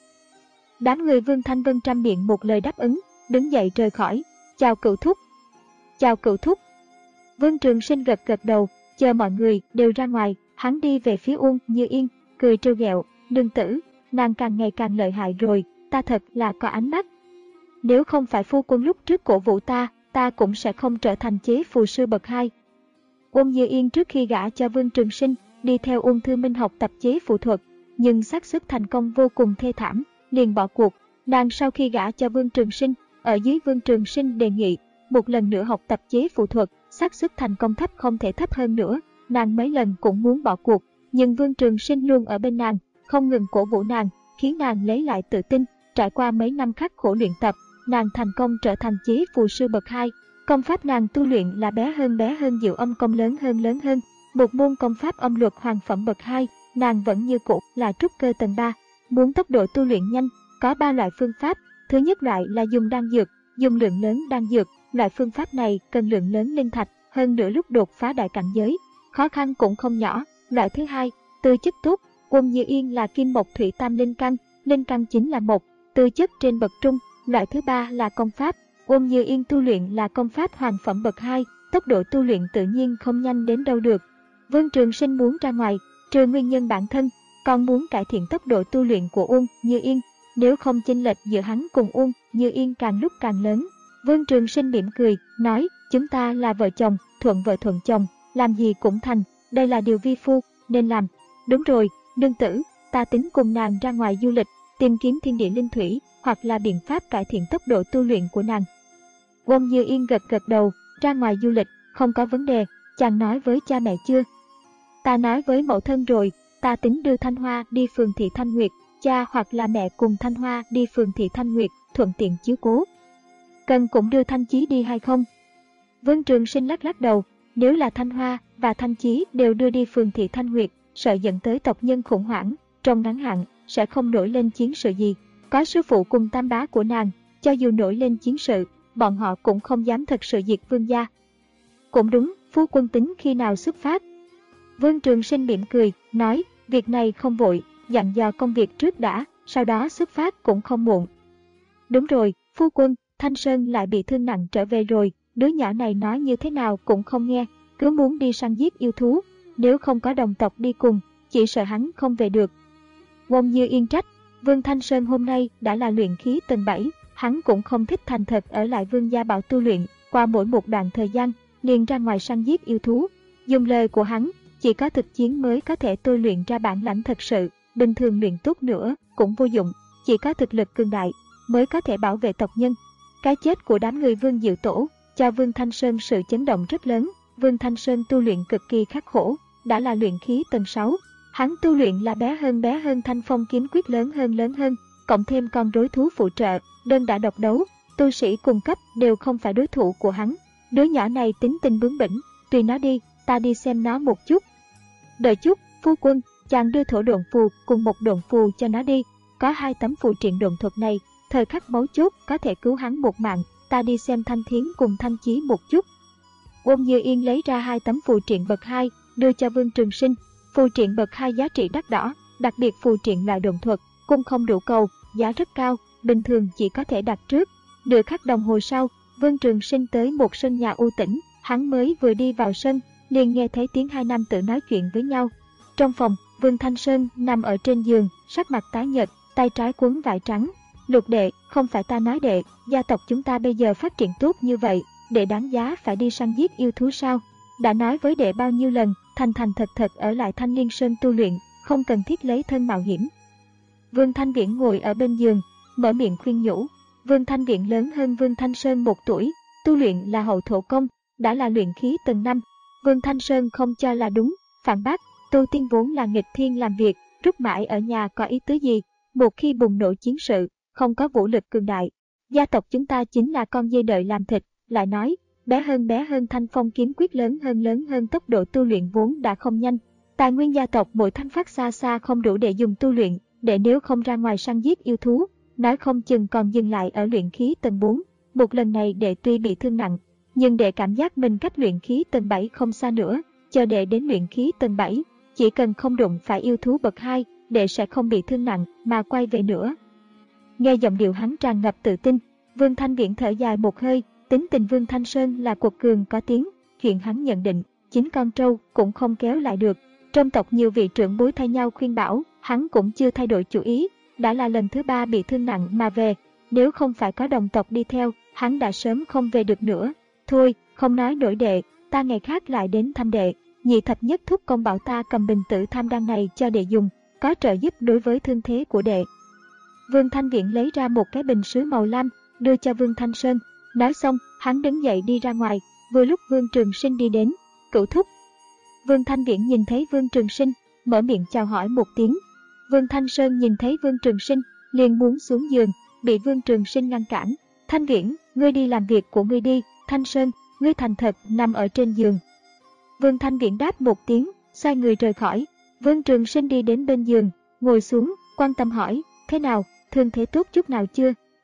Đám người Vương Thanh Vân trăm miệng một lời đáp ứng, đứng dậy rời khỏi. Chào Cửu Thúc. Chào Cửu Thúc. Vương Trường Sinh gật gật đầu, chờ mọi người đều ra ngoài, hắn đi về phía Uông Như Yên, cười trêu ghẹo, nương tử, nàng càng ngày càng lợi hại rồi, ta thật là có ánh mắt. Nếu không phải phu quân lúc trước cổ vũ ta, ta cũng sẽ không trở thành chế phù sư bậc hai. Uông Như Yên trước khi gả cho Vương Trường Sinh, đi theo Uông Thư Minh học tập chế phù thuật, nhưng xác suất thành công vô cùng thê thảm, liền bỏ cuộc. Nàng sau khi gả cho Vương Trường Sinh, ở dưới Vương Trường Sinh đề nghị, một lần nữa học tập chế phù thuật, xác suất thành công thấp không thể thấp hơn nữa, nàng mấy lần cũng muốn bỏ cuộc, nhưng Vương Trường Sinh luôn ở bên nàng, không ngừng cổ vũ nàng, khiến nàng lấy lại tự tin. Trải qua mấy năm khắc khổ luyện tập, nàng thành công trở thành chế phù sư bậc hai. Công pháp nàng tu luyện là bé hơn bé hơn diệu âm công lớn hơn lớn hơn, một môn công pháp âm luật hoàng phẩm bậc hai, nàng vẫn như cũ là trúc cơ tầng ba. Muốn tốc độ tu luyện nhanh, có ba loại phương pháp, Thứ nhất loại là dùng đan dược, dùng lượng lớn đan dược, loại phương pháp này cần lượng lớn linh thạch, hơn nữa lúc đột phá đại cảnh giới, khó khăn cũng không nhỏ. Loại thứ hai, tư chất tốt, Uông Như Yên là kim mộc thủy tam linh căn, linh căn chính là mộc, tư chất trên bậc trung. Loại thứ ba là công pháp, Uông Như Yên tu luyện là công pháp hoàng phẩm bậc hai, tốc độ tu luyện tự nhiên không nhanh đến đâu được. Vương Trường Sinh muốn ra ngoài, trừ nguyên nhân bản thân, còn muốn cải thiện tốc độ tu luyện của Uông Như Yên, nếu không chênh lệch giữa hắn cùng Uông Như Yên càng lúc càng lớn. Vương Trường Sinh mỉm cười, nói, chúng ta là vợ chồng, thuận vợ thuận chồng, làm gì cũng thành, đây là điều vi phu nên làm. Đúng rồi, nương tử, ta tính cùng nàng ra ngoài du lịch, tìm kiếm thiên địa linh thủy, hoặc là biện pháp cải thiện tốc độ tu luyện của nàng. Uông Như Yên gật gật đầu, ra ngoài du lịch, không có vấn đề, chàng nói với cha mẹ chưa? Ta nói với mẫu thân rồi, ta tính đưa Thanh Hoa đi phường thị Thanh Nguyệt, cha hoặc là mẹ cùng Thanh Hoa đi phường thị Thanh Nguyệt, thuận tiện chiếu cố. Cần cũng đưa Thanh Chí đi hay không? Vương Trường Sinh lắc lắc đầu, nếu là Thanh Hoa và Thanh Chí đều đưa đi phường thị Thanh Nguyệt, sợ dẫn tới tộc nhân khủng hoảng, trong ngắn hạn sẽ không nổi lên chiến sự gì. Có sư phụ cùng tam bá của nàng, cho dù nổi lên chiến sự, bọn họ cũng không dám thật sự diệt vương gia. Cũng đúng, phu quân tính khi nào xuất phát? Vương Trường Sinh mỉm cười, nói, việc này không vội, dặn dò công việc trước đã, sau đó xuất phát cũng không muộn. Đúng rồi, phu quân, Thanh Sơn lại bị thương nặng trở về rồi, đứa nhỏ này nói như thế nào cũng không nghe, cứ muốn đi săn giết yêu thú, nếu không có đồng tộc đi cùng, chỉ sợ hắn không về được. Uông Như Yên trách, Vương Thanh Sơn hôm nay đã là luyện khí tầng bảy, hắn cũng không thích thành thật ở lại Vương gia bảo tu luyện, qua mỗi một đoạn thời gian, liền ra ngoài săn giết yêu thú. Dùng lời của hắn, chỉ có thực chiến mới có thể tôi luyện ra bản lãnh thật sự, bình thường luyện tốt nữa cũng vô dụng, chỉ có thực lực cường đại mới có thể bảo vệ tộc nhân. Cái chết của đám người Vương Diệu Tổ cho Vương Thanh Sơn sự chấn động rất lớn. Vương Thanh Sơn tu luyện cực kỳ khắc khổ, đã là luyện khí tầng sáu. Hắn tu luyện là bé hơn bé hơn Thanh Phong kiếm quyết lớn hơn lớn hơn, cộng thêm con đối thú phụ trợ, đơn đã độc đấu, tu sĩ cùng cấp đều không phải đối thủ của hắn. Đứa nhỏ này tính tình bướng bỉnh, tùy nó đi, ta đi xem nó một chút. Đợi chút, phu quân, chàng đưa thổ độn phù cùng một độn phù cho nó đi, có hai tấm phù triện độn thuật này, thời khắc mấu chốt có thể cứu hắn một mạng, ta đi xem Thanh Thiến cùng Thanh Chí một chút. Uông Như Yên lấy ra hai tấm phù triện bậc hai, đưa cho Vương Trường Sinh. Phù triện bậc hai giá trị đắt đỏ, đặc biệt phù triện loại độn thuật, cung không đủ cầu, giá rất cao, bình thường chỉ có thể đặt trước. Nửa khắc đồng hồ sau, Vương Trường Sinh tới một sân nhà u tĩnh, hắn mới vừa đi vào sân, liền nghe thấy tiếng hai nam tử nói chuyện với nhau. Trong phòng, Vương Thanh Sơn nằm ở trên giường, sắc mặt tái nhợt, tay trái quấn vải trắng. Lục đệ, không phải ta nói đệ, gia tộc chúng ta bây giờ phát triển tốt như vậy, đệ đáng giá phải đi săn giết yêu thú sao? Đã nói với đệ bao nhiêu lần, thành thành thật thật ở lại Thanh Liên Sơn tu luyện, không cần thiết lấy thân mạo hiểm. Vương Thanh Viễn ngồi ở bên giường, mở miệng khuyên nhủ. Vương Thanh Viễn lớn hơn Vương Thanh Sơn một tuổi, tu luyện là hậu thổ công, đã là luyện khí tầng năm. Vương Thanh Sơn không cho là đúng, phản bác, tu tiên vốn là nghịch thiên làm việc, rút mãi ở nhà có ý tứ gì, một khi bùng nổ chiến sự, không có vũ lực cường đại. Gia tộc chúng ta chính là con dê đợi làm thịt, lại nói, bé hơn bé hơn Thanh Phong kiếm quyết lớn hơn lớn hơn tốc độ tu luyện vốn đã không nhanh. Tài nguyên gia tộc mỗi thanh phát xa xa không đủ để dùng tu luyện, để nếu không ra ngoài săn giết yêu thú, nói không chừng còn dừng lại ở luyện khí tầng bốn. Một lần này đệ tuy bị thương nặng, nhưng đệ cảm giác mình cách luyện khí tầng bảy không xa nữa, chờ đệ đến luyện khí tầng bảy, chỉ cần không đụng phải yêu thú bậc hai, đệ sẽ không bị thương nặng mà quay về nữa. Nghe giọng điệu hắn tràn ngập tự tin, Vương Thanh Viễn thở dài một hơi, tính tình Vương Thanh Sơn là cuộc cường có tiếng, chuyện hắn nhận định, chính con trâu cũng không kéo lại được. Trong tộc nhiều vị trưởng bối thay nhau khuyên bảo, hắn cũng chưa thay đổi chủ ý, đã là lần thứ ba bị thương nặng mà về, nếu không phải có đồng tộc đi theo, hắn đã sớm không về được nữa. Thôi, không nói nổi đệ, ta ngày khác lại đến thăm đệ. Nhị thập nhất thúc công bảo ta cầm bình tử tham đan này cho đệ dùng, có trợ giúp đối với thương thế của đệ. Vương Thanh Viễn lấy ra một cái bình sứ màu lam, đưa cho Vương Thanh Sơn. Nói xong, hắn đứng dậy đi ra ngoài, vừa lúc Vương Trường Sinh đi đến. Cửu thúc. Vương Thanh Viễn nhìn thấy Vương Trường Sinh, mở miệng chào hỏi một tiếng. Vương Thanh Sơn nhìn thấy Vương Trường Sinh, liền muốn xuống giường, bị Vương Trường Sinh ngăn cản. Thanh Viễn, ngươi đi làm việc của ngươi đi, Thanh Sơn, ngươi thành thật nằm ở trên giường. Vương Thanh Viễn đáp một tiếng, xoay người rời khỏi. Vương Trường Sinh đi đến bên giường, ngồi xuống, quan tâm hỏi, thế nào, thương thế tốt chút nào chưa?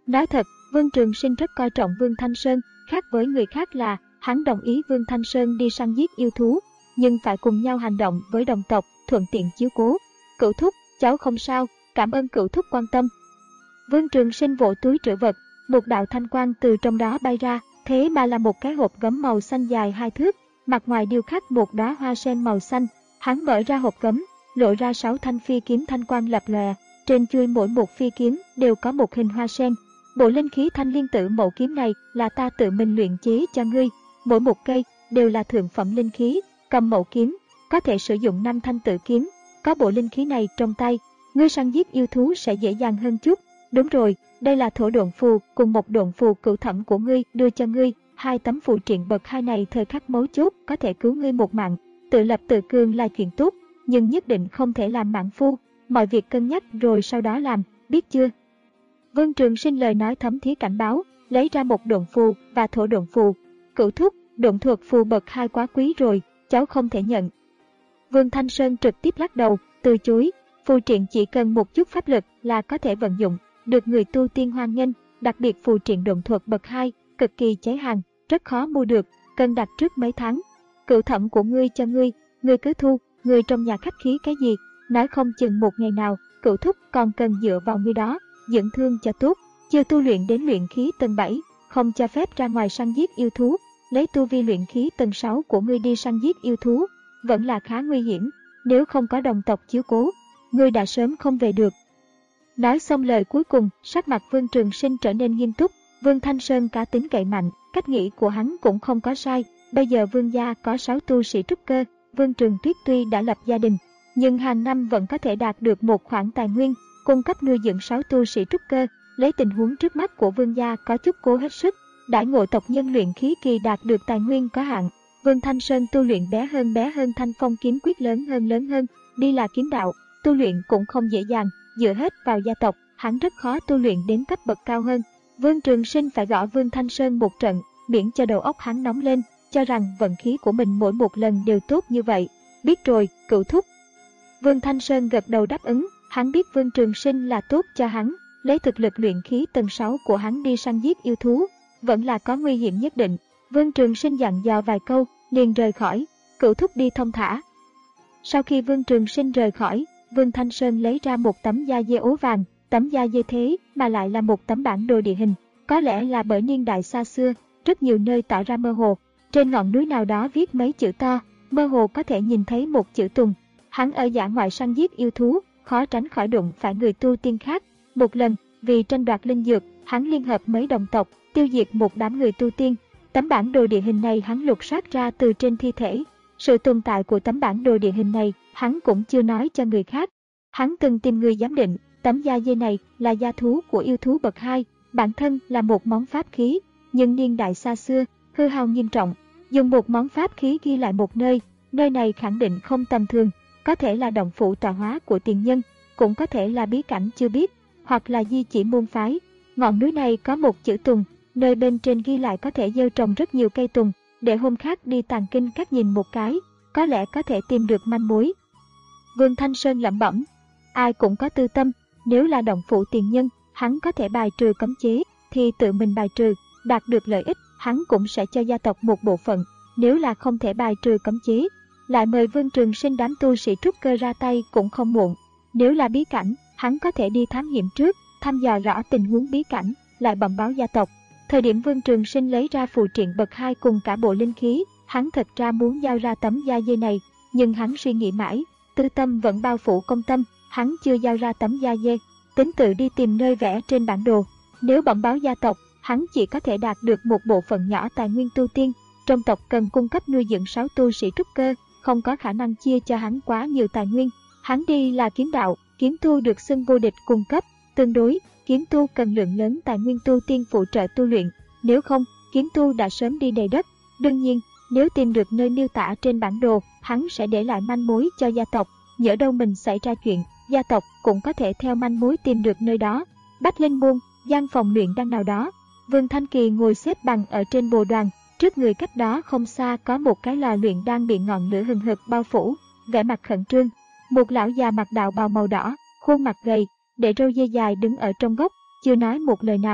Nói thật, Vương Trường Sinh rất coi trọng Vương Thanh Sơn, khác với người khác là hắn đồng ý Vương Thanh Sơn đi săn giết yêu thú, nhưng phải cùng nhau hành động với đồng tộc, thuận tiện chiếu cố. Cửu thúc, cháu không sao, cảm ơn cửu thúc quan tâm. Vương Trường Sinh vỗ túi trữ vật, một đạo thanh quang từ trong đó bay ra, thế mà là một cái hộp gấm màu xanh dài hai thước, mặt ngoài điêu khắc một đóa hoa sen màu xanh. Hắn mở ra hộp gấm, lộ ra sáu thanh phi kiếm thanh quang lập lòe, trên chuôi mỗi một phi kiếm đều có một hình hoa sen. Bộ linh khí thanh liên tử mẫu kiếm này là ta tự mình luyện chế cho ngươi, mỗi một cây đều là thượng phẩm linh khí, cầm mẫu kiếm, có thể sử dụng năm thanh tự kiếm, có bộ linh khí này trong tay, ngươi săn giết yêu thú sẽ dễ dàng hơn chút. Đúng rồi, đây là thổ độn phù cùng một độn phù cửu thẩm của ngươi đưa cho ngươi, hai tấm phù triện bậc hai này thời khắc mấu chốt có thể cứu ngươi một mạng. Tự lập tự cường là chuyện tốt, nhưng nhất định không thể làm mãn phu, mọi việc cân nhắc rồi sau đó làm, biết chưa? Vương Trường Sinh lời nói thấm thía cảnh báo, lấy ra một độn phù và thổ độn phù. Cửu thúc, độn thuật phù bậc hai quá quý rồi, cháu không thể nhận. Vương Thanh Sơn trực tiếp lắc đầu, từ chối, phù triện chỉ cần một chút pháp lực là có thể vận dụng, được người tu tiên hoan nghênh, đặc biệt phù triện độn thuật bậc hai, cực kỳ cháy hàng, rất khó mua được, cần đặt trước mấy tháng. Cửu thẩm của ngươi cho ngươi, ngươi cứ thu, ngươi trong nhà khách khí cái gì, nói không chừng một ngày nào, cửu thúc còn cần dựa vào ngươi đó, dưỡng thương cho tốt, chưa tu luyện đến luyện khí tầng bảy, không cho phép ra ngoài săn giết yêu thú, lấy tu vi luyện khí tầng sáu của ngươi đi săn giết yêu thú, vẫn là khá nguy hiểm, nếu không có đồng tộc chiếu cố, ngươi đã sớm không về được. Nói xong lời cuối cùng, sắc mặt Vương Trường Sinh trở nên nghiêm túc, Vương Thanh Sơn cá tính cậy mạnh, cách nghĩ của hắn cũng không có sai. Bây giờ Vương gia có sáu tu sĩ trúc cơ, Vương Trường Tuyết tuy đã lập gia đình, nhưng hàng năm vẫn có thể đạt được một khoản tài nguyên, cung cấp nuôi dưỡng sáu tu sĩ trúc cơ. Lấy tình huống trước mắt của Vương gia có chút cố hết sức, đãi ngộ tộc nhân luyện khí kỳ đạt được tài nguyên có hạn. Vương Thanh Sơn tu luyện bé hơn bé hơn, thanh phong kiếm quyết lớn hơn lớn hơn, đi là kiếm đạo, tu luyện cũng không dễ dàng, dựa hết vào gia tộc, hắn rất khó tu luyện đến cấp bậc cao hơn. Vương Trường Sinh phải gõ Vương Thanh Sơn một trận, miễn cho đầu óc hắn nóng lên, cho rằng vận khí của mình mỗi một lần đều tốt như vậy. Biết rồi, cửu thúc. Vương Thanh Sơn gật đầu đáp ứng, hắn biết Vương Trường Sinh là tốt cho hắn, lấy thực lực luyện khí tầng sáu của hắn đi săn giết yêu thú, vẫn là có nguy hiểm nhất định. Vương Trường Sinh dặn dò vài câu, liền rời khỏi, cửu thúc đi thông thả. Sau khi Vương Trường Sinh rời khỏi, Vương Thanh Sơn lấy ra một tấm da dê ố vàng, tấm da dê thế mà lại là một tấm bản đồ địa hình, có lẽ là bởi niên đại xa xưa, rất nhiều nơi tỏ ra mơ hồ. Trên ngọn núi nào đó viết mấy chữ to, mơ hồ có thể nhìn thấy một chữ Tùng. Hắn ở dã ngoại săn giết yêu thú, khó tránh khỏi đụng phải người tu tiên khác. Một lần, vì tranh đoạt linh dược, hắn liên hợp mấy đồng tộc, tiêu diệt một đám người tu tiên. Tấm bản đồ địa hình này hắn lục soát ra từ trên thi thể. Sự tồn tại của tấm bản đồ địa hình này, hắn cũng chưa nói cho người khác. Hắn từng tìm người giám định, tấm da dê này là da thú của yêu thú bậc hai, bản thân là một món pháp khí, nhưng niên đại xa xưa, hư hao nghiêm trọng. Dùng một món pháp khí ghi lại một nơi, nơi này khẳng định không tầm thường, có thể là động phủ tọa hóa của tiền nhân, cũng có thể là bí cảnh chưa biết, hoặc là di chỉ môn phái. Ngọn núi này có một chữ Tùng, nơi bên trên ghi lại có thể gieo trồng rất nhiều cây tùng, để hôm khác đi tàng kinh các nhìn một cái, có lẽ có thể tìm được manh mối. Vương Thanh Sơn lẩm bẩm, ai cũng có tư tâm, nếu là động phủ tiền nhân, hắn có thể bài trừ cấm chế, thì tự mình bài trừ, đạt được lợi ích, hắn cũng sẽ cho gia tộc một bộ phận, nếu là không thể bài trừ cấm chế, lại mời Vương Trường Sinh đám tu sĩ trúc cơ ra tay cũng không muộn. Nếu là bí cảnh, hắn có thể đi thám hiểm trước, thăm dò rõ tình huống bí cảnh, lại bẩm báo gia tộc. Thời điểm Vương Trường Sinh lấy ra phù triện bậc hai cùng cả bộ linh khí, hắn thật ra muốn giao ra tấm da dê này, nhưng hắn suy nghĩ mãi, tư tâm vẫn bao phủ công tâm, hắn chưa giao ra tấm da dê, tính tự đi tìm nơi vẽ trên bản đồ. Nếu bẩm báo gia tộc, hắn chỉ có thể đạt được một bộ phận nhỏ tài nguyên tu tiên, trong tộc cần cung cấp nuôi dưỡng sáu tu sĩ trúc cơ, không có khả năng chia cho hắn quá nhiều tài nguyên. Hắn đi là kiếm đạo, kiếm tu được xưng vô địch cung cấp, tương đối, kiếm tu cần lượng lớn tài nguyên tu tiên phụ trợ tu luyện, nếu không, kiếm tu đã sớm đi đầy đất. Đương nhiên, nếu tìm được nơi miêu tả trên bản đồ, hắn sẽ để lại manh mối cho gia tộc, nhỡ đâu mình xảy ra chuyện, gia tộc cũng có thể theo manh mối tìm được nơi đó. Bách Linh Môn, gian phòng luyện đan nào đó, Vương Thanh Kỳ ngồi xếp bằng ở trên bồ đoàn, trước người cách đó không xa có một cái lò luyện đan bị ngọn lửa hừng hực bao phủ, vẻ mặt khẩn trương. Một lão già mặc đạo bào màu đỏ, khuôn mặt gầy, để râu dê dài đứng ở trong góc, chưa nói một lời nào.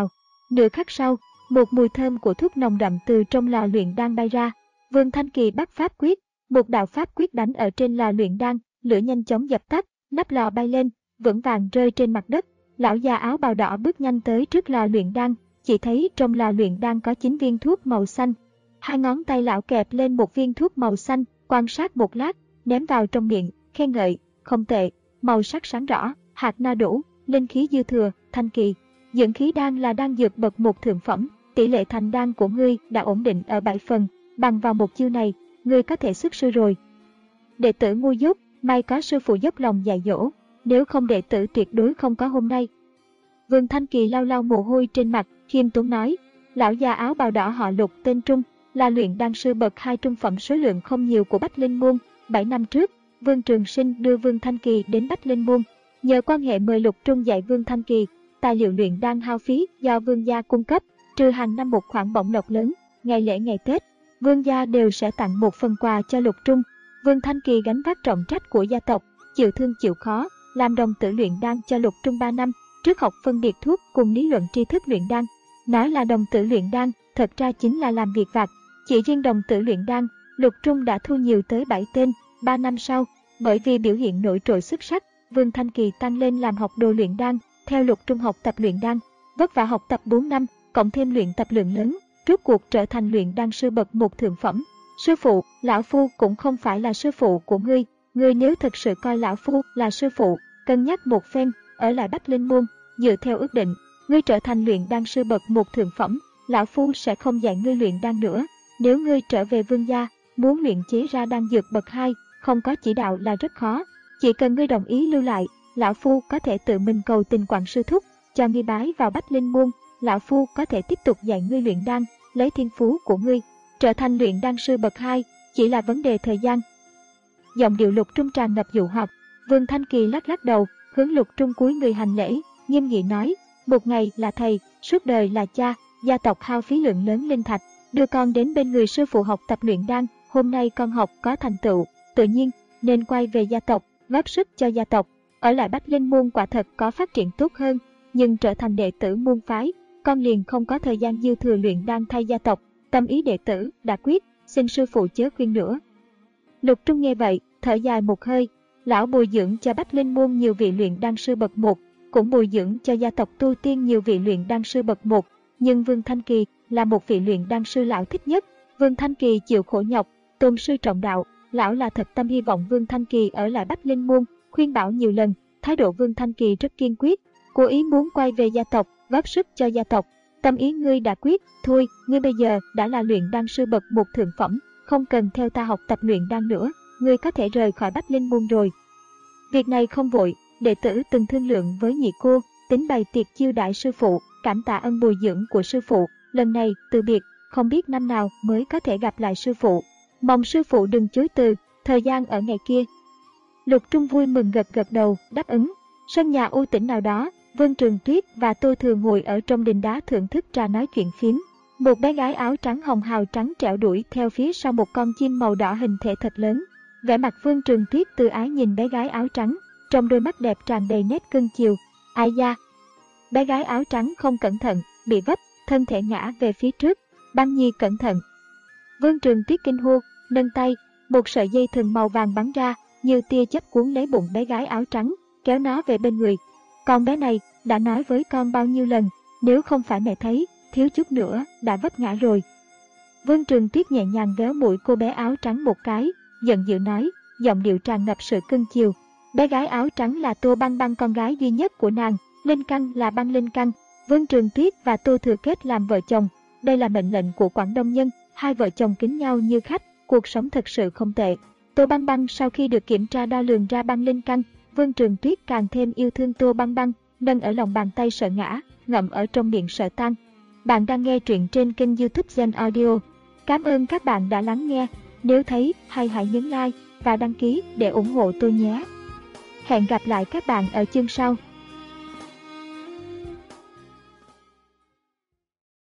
Nửa khắc sau, một mùi thơm của thuốc nồng đậm từ trong lò luyện đan bay ra. Vương Thanh Kỳ bắt pháp quyết, một đạo pháp quyết đánh ở trên lò luyện đan, lửa nhanh chóng dập tắt, nắp lò bay lên, vững vàng rơi trên mặt đất. Lão già áo bào đỏ bước nhanh tới trước lò luyện đan, chỉ thấy trong lò luyện đan có chín viên thuốc màu xanh. Hai ngón tay lão kẹp lên một viên thuốc màu xanh, quan sát một lát, ném vào trong miệng, khen ngợi, không tệ, màu sắc sáng rõ, hạt no đủ, linh khí dư thừa. Thanh Kỳ, dưỡng khí đan là đan dược bậc một thượng phẩm, tỷ lệ thành đan của ngươi đã ổn định ở bảy phần, bằng vào một chiêu này, ngươi có thể xuất sư rồi. Đệ tử ngu dốt, may có sư phụ dốc lòng dạy dỗ, nếu không đệ tử tuyệt đối không có hôm nay. Vương Thanh Kỳ lau lau mồ hôi trên mặt, khiêm tốn nói, lão già áo bào đỏ họ Lục tên Trung, là luyện đan sư bậc hai trung phẩm số lượng không nhiều của Bách Linh Môn. Bảy năm trước, Vương Trường Sinh đưa Vương Thanh Kỳ đến Bách Linh Môn, nhờ quan hệ mời Lục Trung dạy Vương Thanh Kỳ. Tài liệu luyện đan hao phí do Vương gia cung cấp, trừ hàng năm một khoản bổng lộc lớn, ngày lễ ngày Tết, Vương gia đều sẽ tặng một phần quà cho Lục Trung. Vương Thanh Kỳ gánh vác trọng trách của gia tộc, chịu thương chịu khó, làm đồng tử luyện đan cho Lục Trung ba năm, trước học phân biệt thuốc cùng lý luận tri thức luyện đan. Nói là đồng tử luyện đan, thật ra chính là làm việc vặt. Chỉ riêng đồng tử luyện đan, Lục Trung đã thu nhiều tới bảy tên. Ba năm sau, bởi vì biểu hiện nổi trội xuất sắc, Vương Thanh Kỳ tăng lên làm học đồ luyện đan, theo Lục Trung học tập luyện đan, vất vả học tập bốn năm, cộng thêm luyện tập lượng lớn, rốt cuộc trở thành luyện đan sư bậc một thượng phẩm. Sư phụ, lão phu cũng không phải là sư phụ của ngươi, ngươi nếu thực sự coi lão phu là sư phụ, cân nhắc một phen, ở lại Bách Linh Môn, dựa theo ước định, ngươi trở thành luyện đan sư bậc một thượng phẩm, lão phu sẽ không dạy ngươi luyện đan nữa. Nếu ngươi trở về Vương gia, muốn luyện chế ra đan dược bậc hai, không có chỉ đạo là rất khó. Chỉ cần ngươi đồng ý lưu lại, lão phu có thể tự mình cầu tình Quảng sư thúc, cho ngươi bái vào Bách Linh Môn, lão phu có thể tiếp tục dạy ngươi luyện đan, lấy thiên phú của ngươi, trở thành luyện đan sư bậc hai, chỉ là vấn đề thời gian. Giọng điệu Lục Trung tràn ngập dụ hoặc, Vương Thanh Kỳ lắc lắc đầu, hướng Lục Trung cúi người hành lễ, nghiêm nghị nói, một ngày là thầy, suốt đời là cha, gia tộc hao phí lượng lớn linh thạch, đưa con đến bên người sư phụ học tập luyện đan, hôm nay con học có thành tựu, tự nhiên nên quay về gia tộc, góp sức cho gia tộc. Ở lại Bách Linh Môn quả thật có phát triển tốt hơn, nhưng trở thành đệ tử môn phái, con liền không có thời gian dư thừa luyện đan thay gia tộc. Tâm ý đệ tử đã quyết, xin sư phụ chớ khuyên nữa. Lục Trung nghe vậy, thở dài một hơi, lão bồi dưỡng cho Bách Linh Môn nhiều vị luyện đan sư bậc một, cũng bồi dưỡng cho gia tộc tu tiên nhiều vị luyện đan sư bậc một, nhưng Vương Thanh Kỳ là một vị luyện đan sư lão thích nhất. Vương Thanh Kỳ chịu khổ nhọc, tôn sư trọng đạo, lão là thật tâm hy vọng Vương Thanh Kỳ ở lại Bách Linh Môn, khuyên bảo nhiều lần, thái độ Vương Thanh Kỳ rất kiên quyết, cố ý muốn quay về gia tộc, góp sức cho gia tộc. Tâm ý ngươi đã quyết, thôi, ngươi bây giờ đã là luyện đan sư bậc một thượng phẩm, không cần theo ta học tập luyện đan nữa, ngươi có thể rời khỏi Bách Linh Môn rồi. Việc này không vội, đệ tử từng thương lượng với nhị cô, tính bày tiệc chiêu đãi sư phụ, cảm tạ ân bồi dưỡng của sư phụ, lần này từ biệt, không biết năm nào mới có thể gặp lại sư phụ. Mong sư phụ đừng chối từ, thời gian ở ngày kia. Lục Trung vui mừng gật gật đầu, đáp ứng. Sân nhà u tĩnh nào đó, Vân Trường Tuyết và Tô Thừa ngồi ở trong đình đá thưởng thức trà nói chuyện phiếm. Một bé gái áo trắng hồng hào trắng trẻo đuổi theo phía sau một con chim màu đỏ hình thể thật lớn. Vẻ mặt Vân Trường Tuyết từ ái nhìn bé gái áo trắng, trong đôi mắt đẹp tràn đầy nét cưng chiều. Ai da! Bé gái áo trắng không cẩn thận, bị vấp, thân thể ngã về phía trước. Băng Nhi cẩn thận! Vân Trường Tuyết kinh hô, nâng tay, một sợi dây thừng màu vàng bắn ra, như tia chớp cuốn lấy bụng bé gái áo trắng, kéo nó về bên người. Con bé này, đã nói với con bao nhiêu lần, nếu không phải mẹ thấy, thiếu chút nữa, đã vấp ngã rồi. Vân Trường Tuyết nhẹ nhàng véo mũi cô bé áo trắng một cái, giận dữ nói, giọng điệu tràn ngập sự cưng chiều. Bé gái áo trắng là Tô Băng Băng, con gái duy nhất của nàng, Linh Căn là Băng Linh Căn. Vân Trường Tuyết và Tô Thừa kết làm vợ chồng, đây là mệnh lệnh của Quảng Đông Nhân, hai vợ chồng kính nhau như khách, cuộc sống thật sự không tệ. Tô Băng Băng sau khi được kiểm tra đo lường ra Băng Linh Căn, Vân Trường Tuyết càng thêm yêu thương Tô Băng Băng, nâng ở lòng bàn tay sợ ngã, ngậm ở trong miệng sợ tan. Bạn đang nghe truyện trên kênh YouTube Gen Audio. Cảm ơn các bạn đã lắng nghe. Nếu thấy hay hãy nhấn like và đăng ký để ủng hộ tôi nhé. Hẹn gặp lại các bạn ở chương sau.